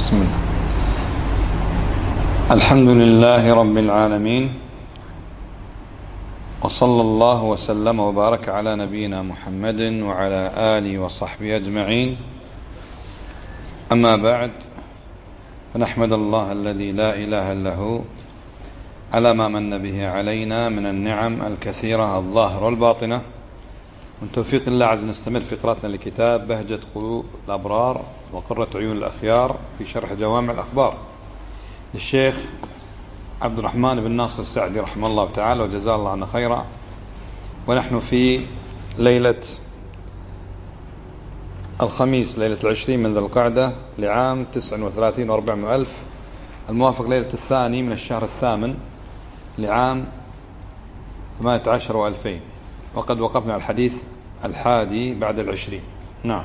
بسم الله. الحمد لله رب العالمين، وصلى الله وسلم وبارك على نبينا محمد وعلى آله وصحبه أجمعين. أما بعد، فنحمد الله الذي لا إله إلا هو على ما من به علينا من النعم الكثيرة الظاهرة والباطنة. من توفيق الله عز نستمر في قراءتنا لكتاب بهجة قلوب الأبرار وقرة عيون الأخيار في شرح جوامع الأخبار للشيخ عبد الرحمن بن ناصر السعدي رحمه الله تعالى وجزاه الله عنا خيرا. ونحن في ليلة الخميس، ليلة 20 من ذي القعدة لعام 39 و400 ألف، الموافق ليلة الثاني من الشهر الثامن لعام 18 و2000. وقد وقفنا على الحديث 11 نعم.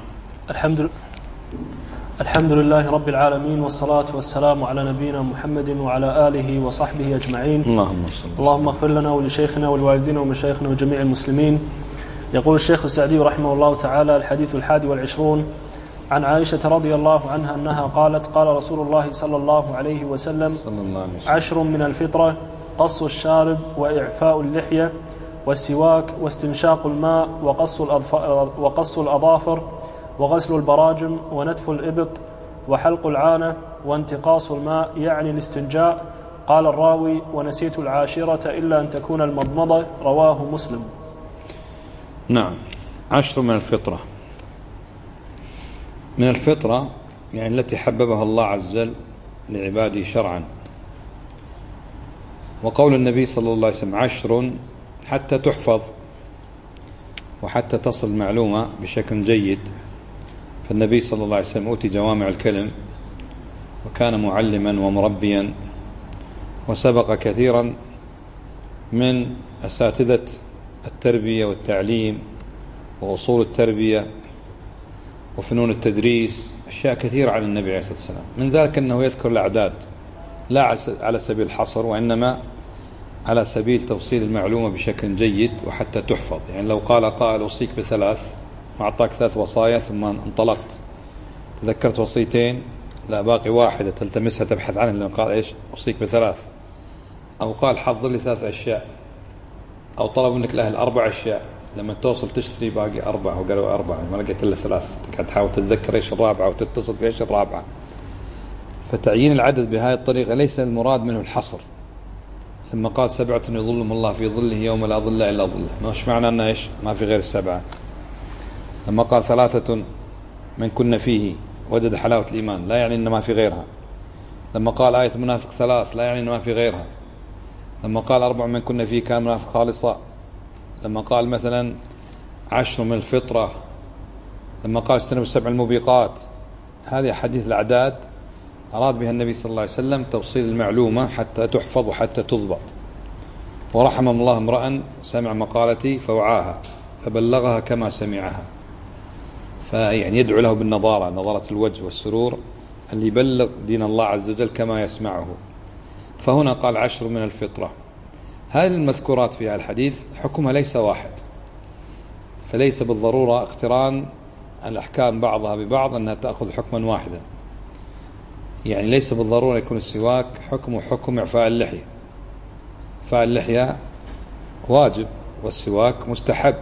الحمد لله رب العالمين، والصلاة والسلام على نبينا محمد وعلى آله وصحبه أجمعين. اللهم اغفر لنا ولشيخنا ولوالدينا ومشايخنا وجميع المسلمين. يقول الشيخ السعدي رحمه الله تعالى: الحديث 21 عن عائشة رضي الله عنها أنها قالت: قال رسول الله صلى الله عليه وسلم: 10 من الفطرة: قص الشارب، وإعفاء اللحية، والسواك، واستنشاق الماء، وقص الأظافر، وغسل البراجم، ونتف الإبط، وحلق العانة، وانتقاص الماء، يعني الاستنجاء. قال الراوي: ونسيت 10 إلا أن تكون المضمضة. رواه مسلم. نعم. 10 من الفطرة. من الفطرة يعني التي حببها الله عز وجل لعباده شرعا. وقول النبي صلى الله عليه وسلم 10 حتى تحفظ وحتى تصل معلومة بشكل جيد. فالنبي صلى الله عليه وسلم أوتي جوامع الكلم، وكان معلما ومربيا، وسبق كثيرا من أساتذة التربية والتعليم وأصول التربية وفنون التدريس، أشياء كثيرة عن النبي عليه الصلاة والسلام. من ذلك أنه يذكر الأعداد لا على سبيل الحصر، وإنما على سبيل توصيل المعلومة بشكل جيد وحتى تحفظ. يعني لو قال قائل: أوصيك ب3 وأعطاك 3 وصايا، ثم انطلقت تذكرت وصيتين، لا باقي واحدة تلتمسها تبحث عنها، لأنه قال إيش؟ أوصيك ب3. أو قال: حضر لي 3 أشياء، أو طلب منك الأهل 4 أشياء، لما توصل تشتري باقي 4، وقالوا 4 ما لقيت إلا 3، تقعد تحاول تتذكر إيش الرابعة وتتصل بإيش الرابعة. فتعيين العدد بهذه الطريقة ليس المراد منه الحصر. لما قال 7 يظلهم الله في ظله يوم لا ظل إلا ظله، مش معنى أنه إيش ما في غير 7. لما قال 3 من كن فيه وجد حلاوة الإيمان، لا يعني أن ما في غيرها. لما قال آية منافق 3 لا يعني أن ما في غيرها. لما قال 4 من كن فيه كان منافق خالصا. لما قال مثلا 10 من الفطرة. لما قال اجتنبوا 7 الموبقات. هذه حديث الأعداد أراد بها النبي صلى الله عليه وسلم توصيل المعلومة حتى تحفظ وحتى تضبط. ورحم الله امرأ سمع مقالتي فوعاها فبلغها كما سمعها. فيعني يدعو له بالنظارة، نظرة الوجه والسرور، اللي يبلغ دين الله عز وجل كما يسمعه. فهنا قال 10 من الفطرة. هذه المذكورات في الحديث حكمها ليس واحد، فليس بالضرورة اقتران الأحكام بعضها ببعض أنها تأخذ حكما واحدا. يعني ليس بالضرورة يكون السواك حكمه حكم إعفاء اللحية. إعفاء اللحية واجب والسواك مستحب.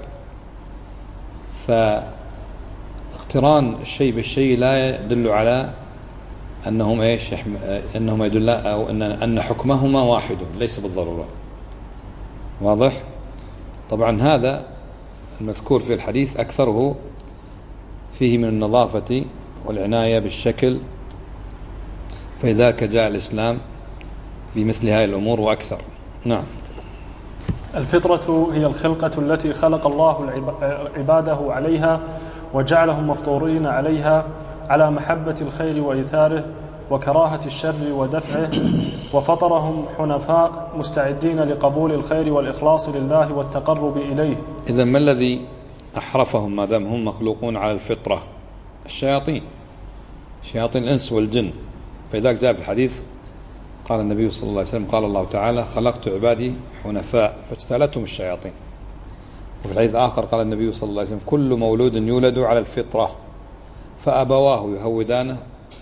فاقتران الشيء بالشيء لا يدل على أنهم إيش أنهم يدل أو أن حكمهما واحد، ليس بالضرورة. واضح؟ طبعا هذا المذكور في الحديث أكثره فيه من النظافة والعناية بالشكل، فلذلك جاء الإسلام بمثل هذه الأمور وأكثر. نعم. الفطرة هي الخلقة التي خلق الله عباده عليها، وجعلهم مفطورين عليها، على محبة الخير وإيثاره، وكراهة الشر ودفعه، وفطرهم حنفاء مستعدين لقبول الخير والإخلاص لله والتقرب إليه. إذن ما الذي أحرفهم ما دام هم مخلوقون على الفطرة؟ الشياطين، شياطين الإنس والجن. فلذلك جاء في الحديث قال النبي صلى الله عليه وسلم: قال الله تعالى: خلقت عبادي حنفاء فاجتالتهم الشياطين. وفي الحديث آخر قال النبي صلى الله عليه وسلم: كل مولود يولد على الفطرة فأبواه يهودانه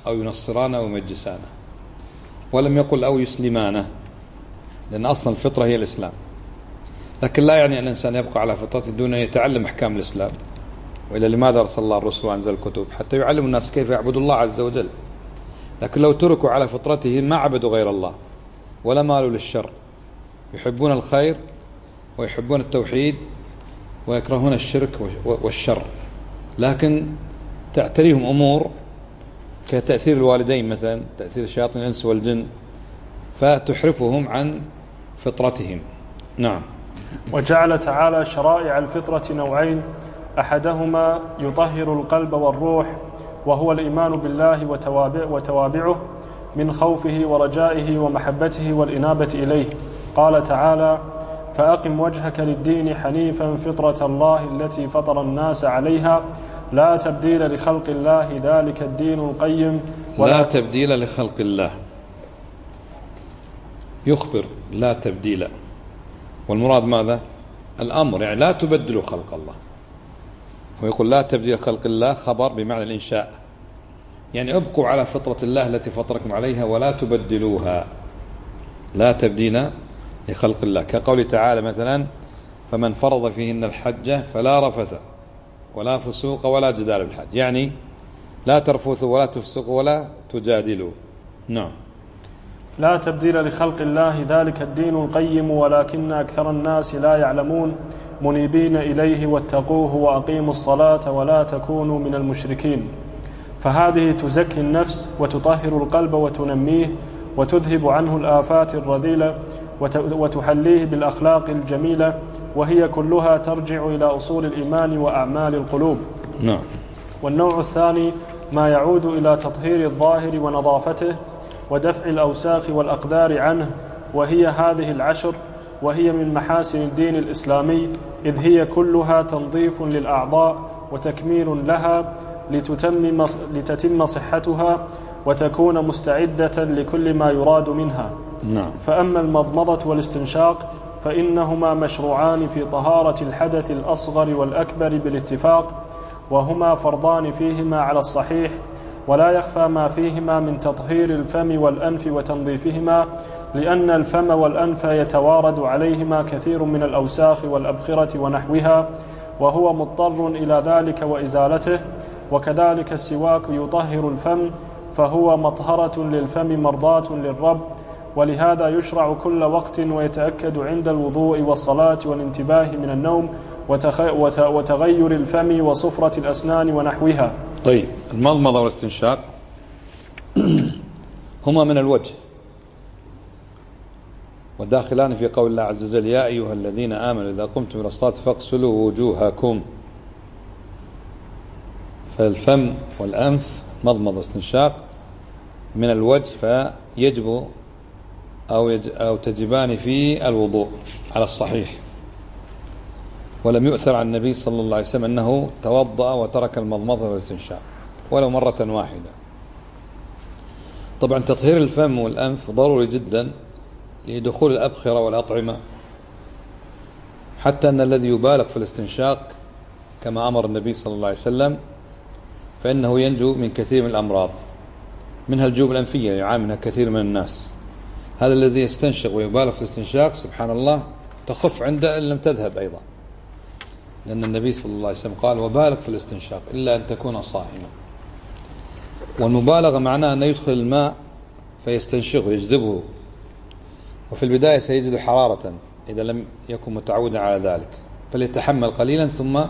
أو ينصرانه أو يمجسانه، ولم يقل أو يسلمانه، لأن أصلا الفطرة هي الإسلام. لكن لا يعني أن الإنسان يبقى على فطرته دون أن يتعلم أحكام الإسلام. وإلا لماذا أرسل الله الرسل وأنزل الكتب؟ حتى يعلم الناس كيف يعبدوا الله عز وجل. لكن لو تركوا على فطرتهم ما عبدوا غير الله ولا مالوا للشر، يحبون الخير ويحبون التوحيد ويكرهون الشرك والشر، لكن تعتريهم أمور كتأثير الوالدين مثلا، تأثير شياطين الإنس والجن، فتحرفهم عن فطرتهم. نعم. وجعل تعالى شرائع الفطرة نوعين: أحدهما يطهر القلب والروح، وهو الإيمان بالله وتوابعه من خوفه ورجائه ومحبته والإنابة إليه. قال تعالى: فأقم وجهك للدين حنيفا فطرة الله التي فطر الناس عليها لا تبديل لخلق الله ذلك الدين القيم. لا تبديل لخلق الله، يخبر لا تبديل، والمراد ماذا؟ الأمر، يعني لا تبدلوا خلق الله. ويقول لا تبديل خلق الله خبر بمعنى الإنشاء، يعني ابقوا على فطرة الله التي فطركم عليها ولا تبدلوها. لا تبديل لخلق الله، كقول تعالى مثلا: فمن فرض فيهن الحج فلا رفث ولا فسوق ولا جدال بالحج، يعني لا ترفثوا ولا تفسقوا ولا تجادلوا. نعم. لا تبديل لخلق الله ذلك الدين القيم ولكن أكثر الناس لا يعلمون منيبين إليه واتقوه وأقيموا الصلاة ولا تكونوا من المشركين. فهذه تزكي النفس وتطهر القلب وتنميه وتذهب عنه الآفات الرذيلة وتحليه بالأخلاق الجميلة، وهي كلها ترجع إلى أصول الإيمان وأعمال القلوب. نعم. والنوع الثاني ما يعود إلى تطهير الظاهر ونظافته ودفع الأوساخ والأقدار عنه، وهي هذه العشر، وهي من محاسن الدين الإسلامي، إذ هي كلها تنظيف للأعضاء وتكميل لها لتتم صحتها وتكون مستعدة لكل ما يراد منها. نعم. فأما المضمضة والاستنشاق فإنهما مشروعان في طهارة الحدث الأصغر والأكبر بالاتفاق، وهما فرضان فيهما على الصحيح، ولا يخفى ما فيهما من تطهير الفم والأنف وتنظيفهما، لأن الفم والأنف يتوارد عليهما كثير من الأوساخ والأبخرة ونحوها، وهو مضطر إلى ذلك وإزالته. وكذلك السواك يطهر الفم، فهو مطهرة للفم مرضاة للرب، ولهذا يشرع كل وقت ويتأكد عند الوضوء والصلاة والانتباه من النوم وتغير الفم وصفرة الأسنان ونحوها. طيب، المضمضة والاستنشاق هما من الوجه، وداخلان في قول الله عز وجل: يا أيها الذين آمنوا إذا قمتم إلى الصلاة فاغسلوا وجوهكم. فالفم والأنف مضمضة واستنشاق من الوجه، فيجب أو تجبان في الوضوء على الصحيح. ولم يؤثر عن النبي صلى الله عليه وسلم أنه توضأ وترك المضمضة والاستنشاق ولو مرة واحدة. طبعا تطهير الفم والأنف ضروري جدا لدخول الأبخرة والأطعمة، حتى أن الذي يبالغ في الاستنشاق كما أمر النبي صلى الله عليه وسلم فإنه ينجو من كثير من الأمراض، منها الجيوب الأنفية يعاني منها كثير من الناس. هذا الذي يستنشق ويبالغ في الاستنشاق سبحان الله تخف عنده إن لم تذهب أيضا، لأن النبي صلى الله عليه وسلم قال: وبالغ في الاستنشاق إلا أن تكون صائما. والمبالغة معناها أن يدخل الماء فيستنشقه يجذبه، وفي البداية سيجد حرارة إذا لم يكن متعودا على ذلك، فليتحمل قليلا ثم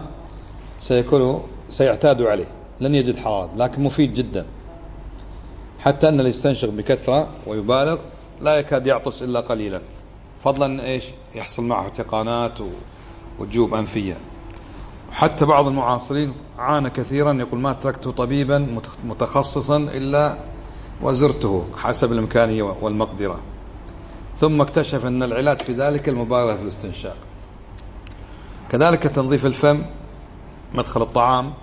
سيعتاد عليه، لن يجد حرارة، لكن مفيد جدا. حتى أن اللي يستنشق بكثرة ويبالغ لا يكاد يعطس إلا قليلا، فضلا إيش يحصل معه احتقانات وجيوب أنفية. حتى بعض المعاصرين عانى كثيرا، يقول: ما تركت طبيبا متخصصا إلا وزرته حسب الإمكانية والمقدرة. ثم اكتشف أن العلاج في ذلك المبالغة في الاستنشاق. كذلك تنظيف الفم، مدخل الطعام،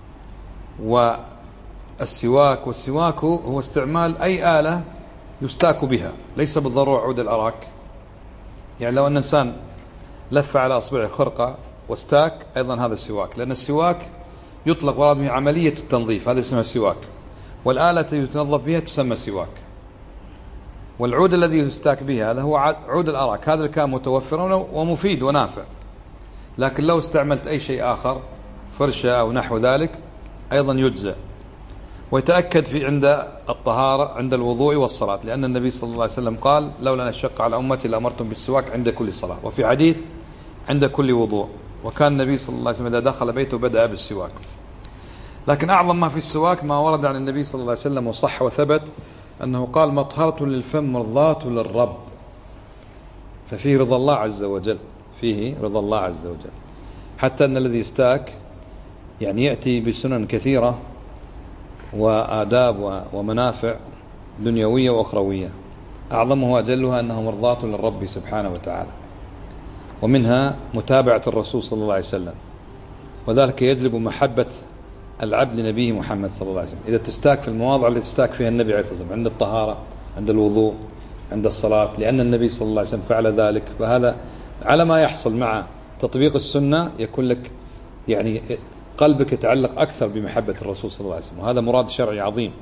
والسواك. والسواك هو استعمال أي آلة يستاك بها، ليس بالضرورة عود الأراك. يعني لو أن إنسان لف على أصبعه خرقة واستاك أيضا هذا السواك، لأن السواك يطلق ورد به عملية التنظيف، هذا اسمه السواك. والآلة التي يتنظف بها تسمى سواك. والعود الذي يستاك به هذا هو عود الأراك، هذا اللي كان متوفرا ومفيد ونافع. لكن لو استعملت أي شيء آخر، فرشة أو نحو ذلك، أيضا يجزى. ويتأكد في عند الطهارة عند الوضوء والصلاة، لأن النبي صلى الله عليه وسلم قال: لولا نشق على أمتي لأمرتم بالسواك عند كل صلاة، وفي حديث عند كل وضوء. وكان النبي صلى الله عليه وسلم إذا دخل بيته بدأ بالسواك. لكن أعظم ما في السواك ما ورد عن النبي صلى الله عليه وسلم وصح وثبت أنه قال: مطهرة للفم مرضاة للرب. ففيه رضا الله عز وجل، فيه رضا الله عز وجل، حتى أن الذي يستاك يعني يأتي بسنن كثيرة وآداب ومنافع دنيوية وأخروية، أعظمها وأجلها أنه مرضاة للرب سبحانه وتعالى، ومنها متابعة الرسول صلى الله عليه وسلم، وذلك يجلب محبة العبد لنبيه محمد صلى الله عليه وسلم. إذا تستاك في المواضع التي تستاك فيها النبي عليه الصلاة والسلام، عند الطهارة، عند الوضوء، عند الصلاة، لأن النبي صلى الله عليه وسلم فعل ذلك، فهذا على ما يحصل مع تطبيق السنة يكون لك يعني قلبك يتعلق أكثر بمحبة الرسول صلى الله عليه وسلم، وهذا مراد شرعي عظيم.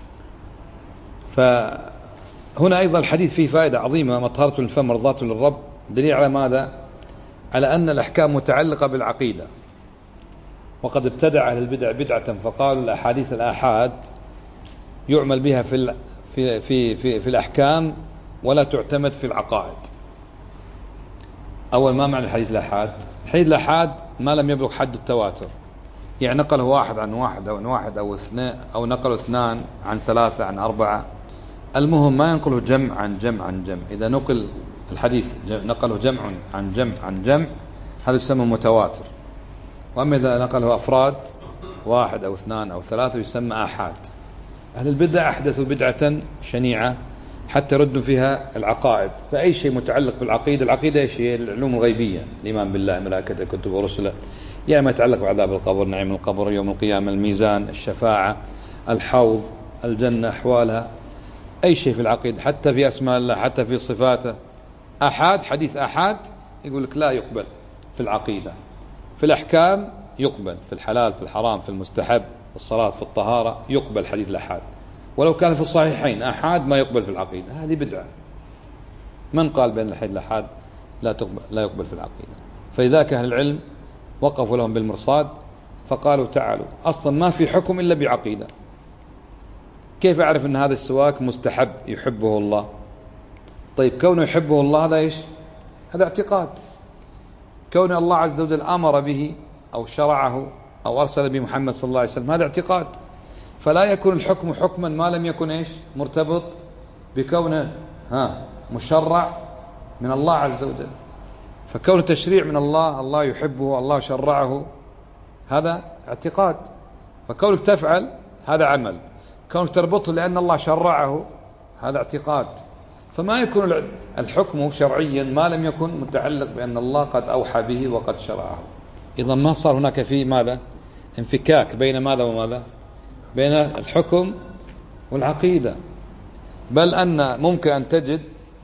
فهنا أيضا الحديث فيه فائدة عظيمة: مطهرة الفم مرضاة للرب، دليل على ماذا؟ على أن الأحكام متعلقة بالعقيدة. وقد ابتدع أهل البدع بدعة فقالوا الأحاديث الآحاد يعمل بها في الأحكام ولا تعتمد في العقائد. أول، ما معنى الحديث الآحاد؟ الحديث الآحاد ما لم يبلغ حد التواتر، يعني نقله واحد عن واحد أو عن واحد أو اثنين، أو نقله اثنان عن ثلاثة عن أربعة، المهم ما ينقله جمع عن جمع عن جمع. إذا نقل الحديث نقله جمع عن جمع عن جمع، هذا يسمى متواتر. وأما إذا نقله أفراد، واحد أو اثنان أو ثلاثة، يسمى آحاد. أهل البدع أحدثوا بدعة شنيعة حتى ردوا فيها العقائد. فأي شيء متعلق بالعقيدة، العقيدة إيش هي؟ العلوم الغيبية، الإيمان بالله، ملائكته، كتبه ورسله، يعني ما يتعلق بعذاب القبر، نعيم القبر، يوم القيامة، الميزان، الشفاعة، الحوض، الجنة، أحوالها، أي شيء في العقيدة، حتى في أسماء الله، حتى في صفاته. آحاد، حديث آحاد يقول لك لا يقبل في العقيدة. في الأحكام يقبل، في الحلال، في الحرام، في المستحب، في الصلاة، في الطهارة، يقبل حديث الآحاد. ولو كان في الصحيحين آحاد ما يقبل في العقيدة، هذه بدعة. من قال بأن الحديث الآحاد لا يقبل في العقيدة؟ فلذلك أهل العلم وقفوا لهم بالمرصاد فقالوا: تعالوا، أصلا ما في حكم إلا بعقيدة. كيف أعرف أن هذا السواك مستحب يحبه الله؟ طيب، كونه يحبه الله هذا إيش؟ هذا اعتقاد. كون الله عز وجل أمر به أو شرعه أو أرسل به محمد صلى الله عليه وسلم، هذا اعتقاد. فلا يكون الحكم حكما ما لم يكن إيش؟ مرتبط بكونه مشرع من الله عز وجل. فكون تشريع من الله، الله يحبه، الله شرعه، هذا اعتقاد. فكونك تفعل هذا عمل، كونك تربطه لأن الله شرعه هذا اعتقاد. فما يكون الحكم شرعيا ما لم يكن متعلق بأن الله قد أوحى به وقد شرعه. إذا ما صار هناك فيه ماذا؟ انفكاك بين ماذا وماذا؟ بين الحكم والعقيدة. بل أن ممكن أن تجد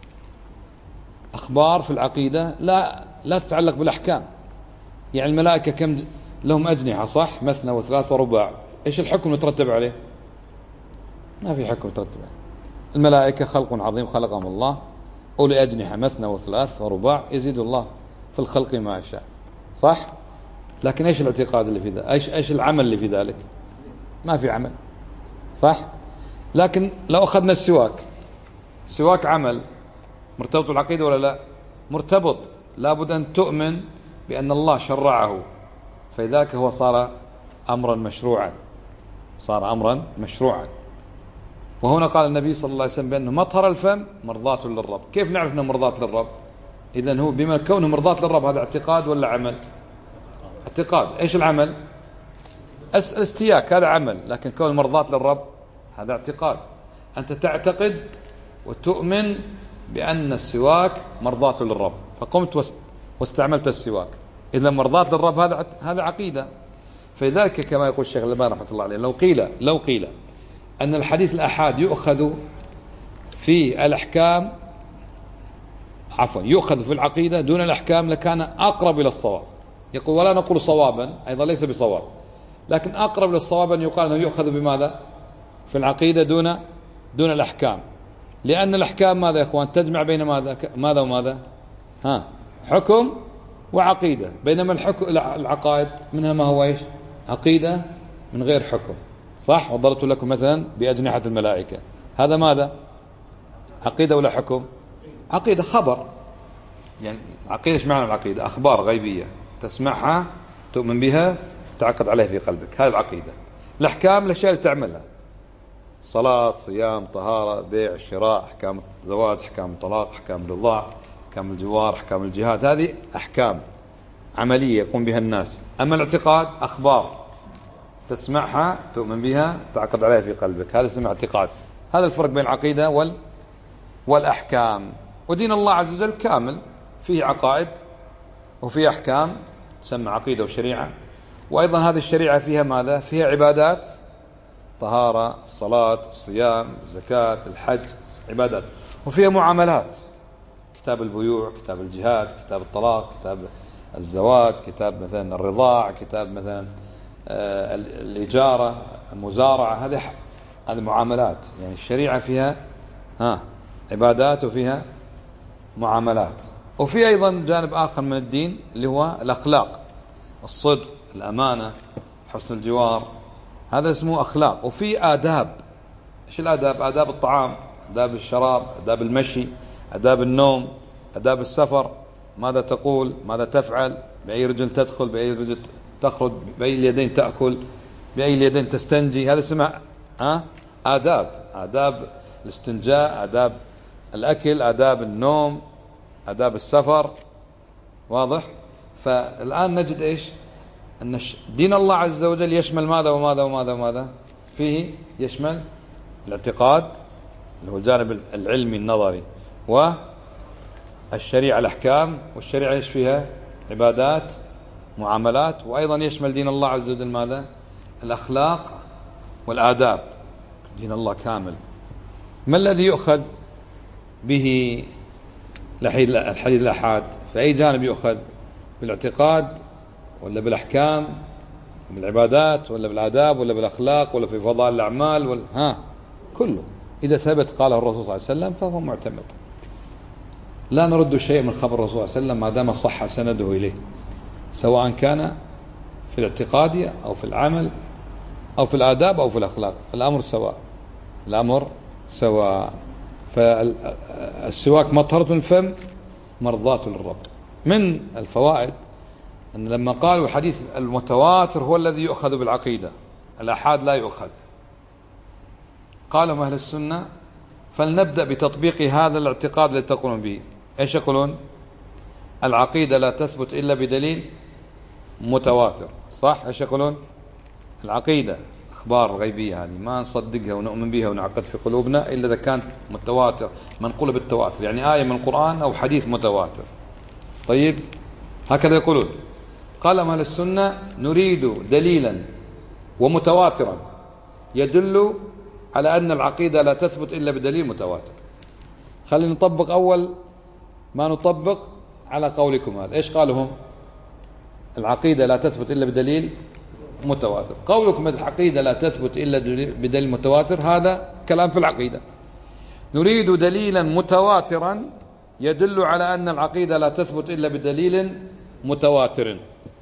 أخبار في العقيدة لا تتعلق بالأحكام. يعني الملائكة كم لهم أجنحة؟ صح، مثنى وثلاث ورباع. إيش الحكم يترتب عليه؟ ما في حكم يترتب عليه. الملائكة خلق عظيم خلقهم الله، أولي أجنحة مثنى وثلاث ورباع، يزيد الله في الخلق ما يشاء، صح؟ لكن إيش الاعتقاد اللي في ذلك؟ إيش العمل اللي في ذلك؟ ما في عمل، صح؟ لكن لو أخذنا السواك عمل مرتبط بالعقيدة ولا لا؟ مرتبط. لابد أن تؤمن بأن الله شرعه، فلذلك هو صار أمرا مشروعا، صار أمرا مشروعا. وهنا قال النبي صلى الله عليه وسلم بأنه مطهر الفم مرضاة للرب. كيف نعرف أنه مرضاة للرب؟ إذن هو بما كونه مرضاة للرب، هذا اعتقاد ولا عمل؟ اعتقاد. إيش العمل؟ الاستياك، هذا عمل. لكن كون مرضاة للرب هذا اعتقاد. أنت تعتقد وتؤمن بأن السواك مرضاة للرب، فقمت واستعملت السواك، إذا مرضاة للرب هذا عقيدة. فلذلك كما يقول الشيخ الألباني رحمة الله عليه، لو قيل أن الحديث الآحاد يؤخذ في الأحكام، يؤخذ في العقيدة دون الأحكام، لكان أقرب إلى الصواب. يقول ولا نقول صوابا، أيضا ليس بصواب، لكن أقرب للصواب أن يقال أنه يؤخذ بماذا؟ في العقيدة دون الأحكام، لأن الأحكام ماذا يا إخوان؟ تجمع بين ماذا وماذا؟ حكم وعقيدة، بينما العقائد منها ما هو إيش؟ عقيدة من غير حكم، صح؟ وضربت لكم مثلا بأجنحة الملائكة، هذا ماذا؟ عقيدة ولا حكم؟ عقيدة، خبر. يعني عقيدة، ايش معنى العقيدة؟ أخبار غيبية تسمعها تؤمن بها تعقد عليها في قلبك، هذه العقيدة. الأحكام الأشياء اللي تعملها، صلاة، صيام، طهارة، بيع، شراء، أحكام الزواج، أحكام الطلاق، أحكام الرضاع، أحكام الجوار، أحكام الجهاد، هذه أحكام عملية يقوم بها الناس. أما الاعتقاد أخبار تسمعها تؤمن بها تعقد عليها في قلبك، هذا اسمه اعتقاد. هذا الفرق بين العقيدة والأحكام. ودين الله عز وجل كامل، فيه عقائد وفيه أحكام تسمى عقيدة وشريعة، وأيضا هذه الشريعة فيها ماذا؟ فيها عبادات، طهارة، الصلاة، الصيام، الزكاة، الحج، عبادات، وفيها معاملات، كتاب البيوع، كتاب الجهاد، كتاب الطلاق، كتاب الزواج، كتاب مثلا الرضاع، كتاب مثلا الإجارة، المزارعة، هذه معاملات. يعني الشريعة فيها عبادات وفيها معاملات. وفي أيضا جانب آخر من الدين اللي هو الأخلاق، الصدق، الأمانة، حسن الجوار، هذا اسمه أخلاق. وفي آداب. إيش الآداب؟ آداب الطعام، آداب الشراب، آداب المشي، آداب النوم، آداب السفر، ماذا تقول، ماذا تفعل، بأي رجل تدخل، بأي رجل تخرج، بأي اليدين تأكل، بأي اليدين تستنجي، هذا اسمه آداب الاستنجاء، آداب الأكل، آداب النوم، آداب السفر، واضح؟ فالآن نجد إيش؟ أن دين الله عز وجل يشمل ماذا وماذا وماذا وماذا؟ فيه يشمل الاعتقاد اللي هو الجانب العلمي النظري، والشريعة الأحكام، والشريعة إيش فيها؟ عبادات، معاملات، وأيضا يشمل دين الله عز وجل ماذا؟ الأخلاق والآداب. دين الله كامل. ما الذي يؤخذ به الحديث الآحاد؟ في أي جانب يؤخذ؟ بالاعتقاد ولا بالأحكام بالعبادات ولا بالآداب ولا بالأخلاق ولا في فضائل الأعمال كله إذا ثبت قاله الرسول صلى الله عليه وسلم فهو معتمد. لا نرد شيء من خبر الرسول صلى الله عليه وسلم ما دام صح سنده إليه، سواء كان في الاعتقاد أو في العمل أو في الآداب أو في الأخلاق، الأمر سواء. فالسواك مطهرة الفم مرضاة للرب. من الفوائد أن لما قالوا الحديث المتواتر هو الذي يؤخذ بالعقيدة، الآحاد لا يؤخذ، قالوا أهل السنة فلنبدأ بتطبيق هذا الاعتقاد الذي تقولون به. إيش يقولون؟ العقيدة لا تثبت إلا بدليل متواتر، صح؟ إيش يقولون؟ العقيدة أخبار غيبية هذه ما نصدقها ونؤمن بها ونعقد في قلوبنا إلا إذا كانت متواتر، منقولة بالتواتر، يعني آية من القرآن أو حديث متواتر. طيب هكذا يقولون. قال أهل السنة نريد دليلا ومتواترا يدل على أن العقيدة لا تثبت إلا بدليل متواتر. خلينا نطبق أول ما نطبق على قولكم هذا. إيش قالوا هم؟ العقيدة لا تثبت إلا بدليل متواتر. قولكم العقيدة لا تثبت إلا بدليل متواتر هذا كلام في العقيدة. نريد دليلا متواترا يدل على أن العقيدة لا تثبت إلا بدليل متواتر.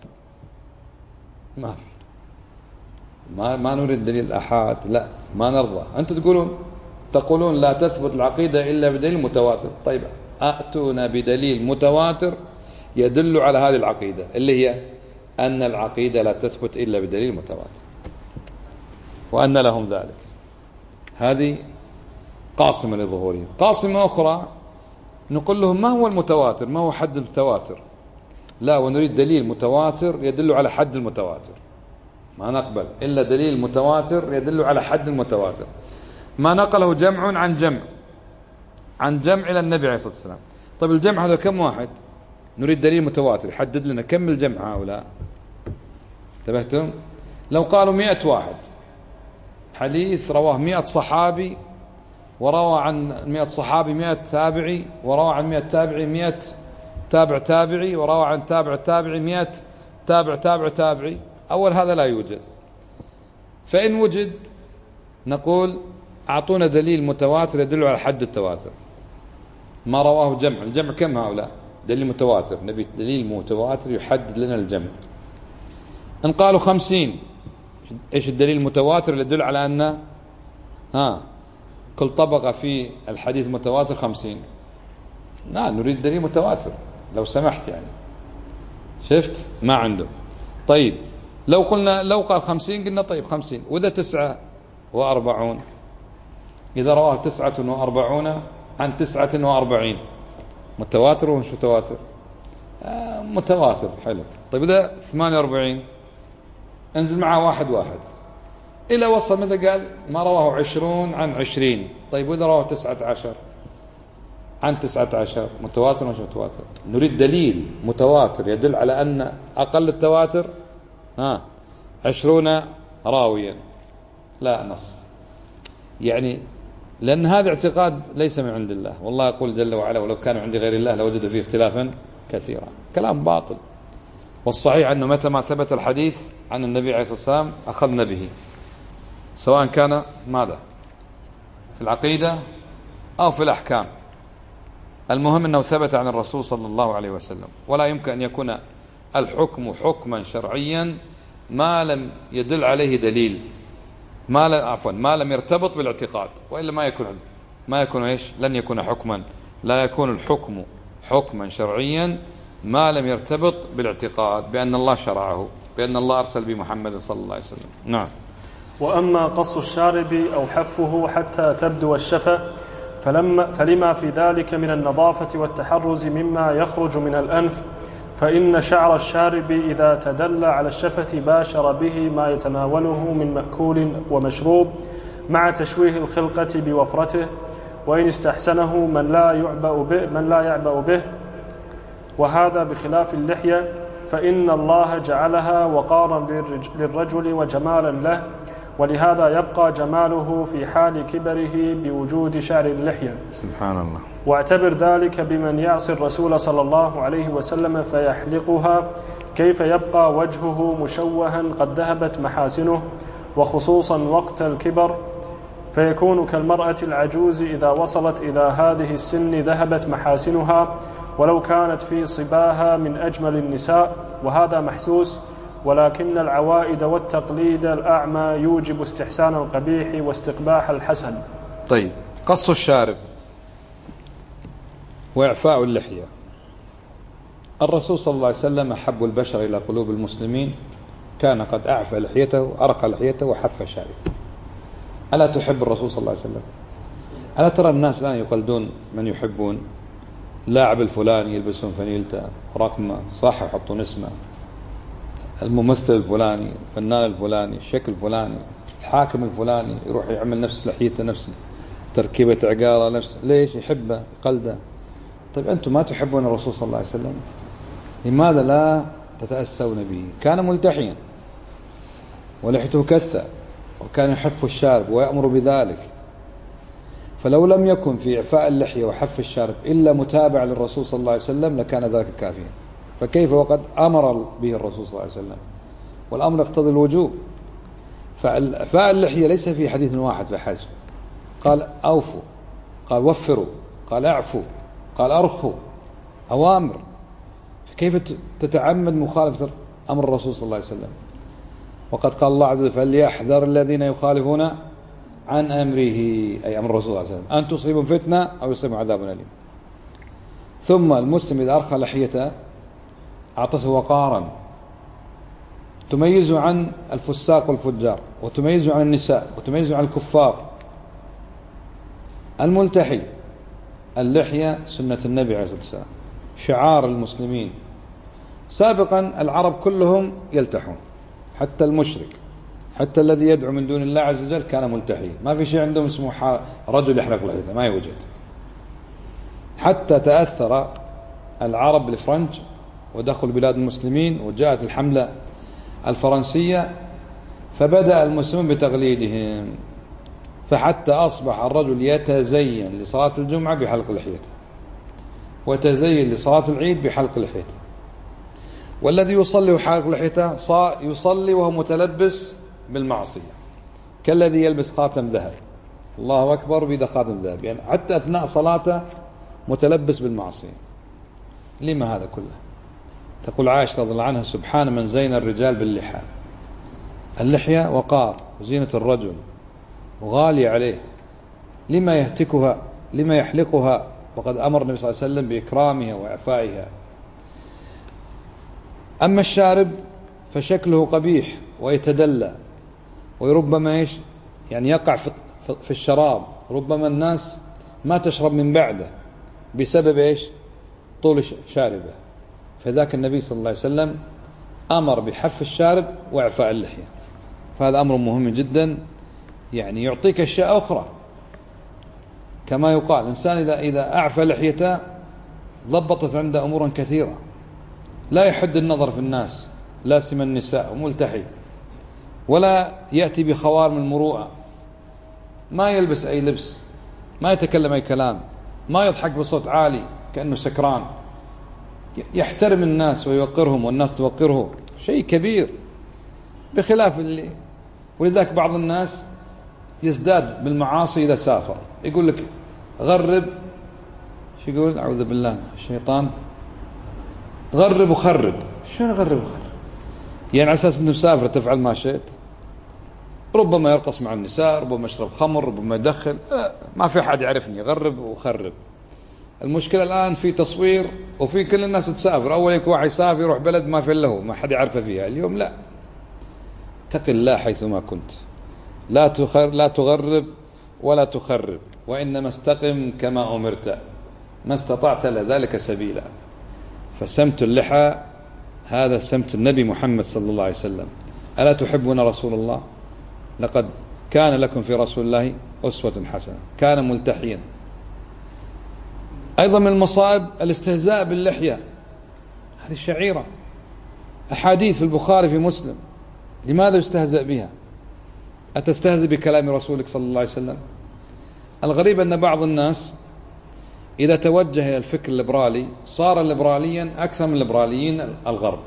ما في، ما نريد دليل الآحاد، لا ما نرضى. أنتم تقولون لا تثبت العقيدة إلا بدليل متواتر. طيب أتونا بدليل متواتر يدل على هذه العقيدة اللي هي أن العقيدة لا تثبت إلا بدليل متواتر، وأن لهم ذلك. هذه قاصمة لظهورهم. قاصمة أخرى نقول لهم ما هو المتواتر، ما هو حد المتواتر؟ لا، ونريد دليل متواتر يدل على حد المتواتر. ما نقبل إلا دليل متواتر يدل على حد المتواتر، ما نقله جمع عن جمع إلى النبي عليه الصلاة والسلام. طيب الجمع هذا كم واحد؟ نريد دليل متواتر يحدد لنا كم الجمع هؤلاء. انتبهتم؟ لو قالوا 100 واحد حديث رواه 100 صحابي، وروى عن 100 صحابي 100 تابعي، وروى عن 100 تابعي 100 تابع تابعي، وروى عن تابع تابعي 100 تابع تابعي. أول هذا لا يوجد. فإن وجد نقول أعطونا دليل متواتر يدل على حد التواتر. ما رواه جمع، الجمع كم هؤلاء؟ دليل متواتر، نبي دليل متواتر يحدد لنا الجمع. إن قالوا 50، إيش الدليل المتواتر اللي يدل على أن كل طبقة في الحديث متواتر 50؟ نعم، نريد دليل متواتر لو سمحت يعني. شفت؟ ما عنده. طيب لو قال 50 قلنا طيب 50، وإذا 49، إذا رواه 49 عن 49 متواتر ومش متواتر؟ متواتر. حلو. طيب إذا 48 انزل معه 1 إلى وصل ماذا قال؟ ما رواه 20 عن 20. طيب وإذا رواه 19 عن 19 متواتر ومش متواتر؟ نريد دليل متواتر يدل على أن أقل التواتر 20 راويا، لا نص يعني، لأن هذا اعتقاد ليس من عند الله. والله يقول جل وعلا: ولو كان عند غير الله لوجد فيه اختلافا كثيرا. كلام باطل. والصحيح أنه متى ما ثبت الحديث عن النبي عليه الصلاة والسلام أخذنا به، سواء كان ماذا في العقيدة أو في الأحكام. المهم أنه ثبت عن الرسول صلى الله عليه وسلم. ولا يمكن أن يكون الحكم حكما شرعيا ما لم يدل عليه دليل، ما لم يرتبط بالاعتقاد، وإلا ما يكون إيش؟ لن يكون حكما. لا يكون الحكم حكما شرعيا ما لم يرتبط بالاعتقاد بأن الله شرعه، بأن الله أرسل بمحمد صلى الله عليه وسلم. نعم. وأما قص الشارب أو حفه حتى تبدو الشفة فلما في ذلك من النظافة والتحرز مما يخرج من الأنف، فإن شعر الشارب إذا تدلى على الشفة باشر به ما يتناوله من مأكول ومشروب مع تشويه الخلقة بوفرته، وإن استحسنه من لا يعبأ به. وهذا بخلاف اللحية، فإن الله جعلها وقارا للرجل وجمالا له، ولهذا يبقى جماله في حال كبره بوجود شعر اللحية. سبحان الله. واعتبر ذلك بمن يعصي الرسول صلى الله عليه وسلم فيحلقها، كيف يبقى وجهه مشوها قد ذهبت محاسنه، وخصوصا وقت الكبر، فيكون كالمرأة العجوز إذا وصلت إلى هذه السن ذهبت محاسنها ولو كانت في صباها من أجمل النساء. وهذا محسوس، ولكن العوائد والتقليد الأعمى يوجب استحسان القبيح واستقباح الحسن. طيب، قص الشارب وإعفاء اللحية. الرسول صلى الله عليه وسلم أحب البشر إلى قلوب المسلمين، كان قد أعفى لحيته، أرخى لحيته، وحف شاربه. ألا تحب الرسول صلى الله عليه وسلم؟ ألا ترى الناس الآن يقلدون من يحبون؟ اللاعب الفلاني يلبسون فانيلته رقمه صح، يحطون اسمه، الممثل الفلاني، الفنان الفلاني، الشكل الفلاني، الحاكم الفلاني يروح يعمل نفس لحيته، نفس تركيبة عقاله، نفس. ليش؟ يحبه، يقلده. طيب أنتم ما تحبون الرسول صلى الله عليه وسلم؟ لماذا لا تتأسون به؟ كان ملتحيا ولحيته كثة، وكان يحف الشارب ويأمر بذلك. فلو لم يكن في إعفاء اللحية وحف الشارب إلا متابع للرسول صلى الله عليه وسلم لكان ذلك كافيا. فكيف وقد أمر به الرسول صلى الله عليه وسلم، والأمر يقتضي الوجوب. فإعفاء اللحية ليس في حديث واحد فحسب. قال أوفوا، قال وفروا، قال اعفوا، قال أرخوا، أوامر. فكيف تتعمد مخالفة أمر الرسول صلى الله عليه وسلم؟ وقد قال الله عز وجل: فليحذر الذين يخالفون عن أمره، أي أمر الرسول صلى الله عليه وسلم، أن تصيبهم فتنة أو يصيبهم عذاب أليم. ثم المسلم إذا أرخى لحيته أعطته وقارا تميزه عن الفساق والفجار، وتميزه عن النساء، وتميزه عن الكفار. الملتحي، اللحية سنة النبي عليه الصلاة والسلام، شعار المسلمين. سابقا العرب كلهم يلتحون، حتى المشرك، حتى الذي يدعو من دون الله عز وجل كان ملتحي. ما في شيء عندهم اسمه رجل يحلق لحيته، ما يوجد. حتى تأثر العرب بالفرنج ودخلوا بلاد المسلمين، وجاءت الحملة الفرنسية، فبدأ المسلمون بتقليدهم، فحتى أصبح الرجل يتزين لصلاة الجمعة بحلق لحيته، وتزين لصلاة العيد بحلق لحيته. والذي يصلي وحلق لحيته يصلي وهو متلبس بالمعصية. كالذي يلبس خاتم ذهب. الله أكبر بيده خاتم ذهب، يعني حتى أثناء صلاته متلبس بالمعصية. لما هذا كله؟ تقول عائشة رضي الله عنها: سبحان من زين الرجال باللحى. اللحية وقار وزينة الرجل وغالية عليه، لما يهتكها، لما يحلقها، وقد أمر النبي صلى الله عليه وسلم بإكرامها وإعفائها. أما الشارب فشكله قبيح ويتدلى، وربما يعني يقع في الشراب، ربما الناس ما تشرب من بعده بسبب طول شاربه. فذاك النبي صلى الله عليه وسلم أمر بحف الشارب وإعفاء اللحية، فهذا أمر مهم جدا، يعني يعطيك أشياء أخرى. كما يقال الإنسان إذا أعفى لحيته ضبطت عنده أمورا كثيرة، لا يحد النظر في الناس، لا سمى النساء وملتحي، ولا يأتي بخوارم المروءة، ما يلبس أي لبس، ما يتكلم أي كلام، ما يضحك بصوت عالي كأنه سكران، يحترم الناس ويوقرهم والناس توقره، شيء كبير. بخلاف ولذلك بعض الناس يزداد بالمعاصي إذا سافر، يقول لك غرب، شو يقول؟ أعوذ بالله الشيطان، غرب وخرب. شنو غرب وخرب؟ يعني على أساس أنه مسافر تفعل ما شئت، ربما يرقص مع النساء، ربما يشرب خمر، ربما يدخل، ما في أحد يعرفني، غرب وخرب. المشكلة الآن في تصوير وفي كل الناس تسافر، أول يكون واحد يسافر يروح بلد ما في له، ما حد يعرفه فيها. اليوم لا، اتق الله حيثما كنت، لا تغرب ولا تخرب، وإنما استقم كما أمرت، ما استطعت لذلك سبيلا. فسمت اللحى هذا سمت النبي محمد صلى الله عليه وسلم. ألا تحبون رسول الله؟ لقد كان لكم في رسول الله أسوة حسنة. كان ملتحيا. أيضا من المصائب الاستهزاء باللحية، هذه شعيرة، أحاديث في البخاري في مسلم. لماذا يستهزأ بها؟ أتستهزئ بكلام رسولك صلى الله عليه وسلم؟ الغريب أن بعض الناس إذا توجه إلى الفكر الليبرالي صار ليبراليا أكثر من ليبراليين الغرب،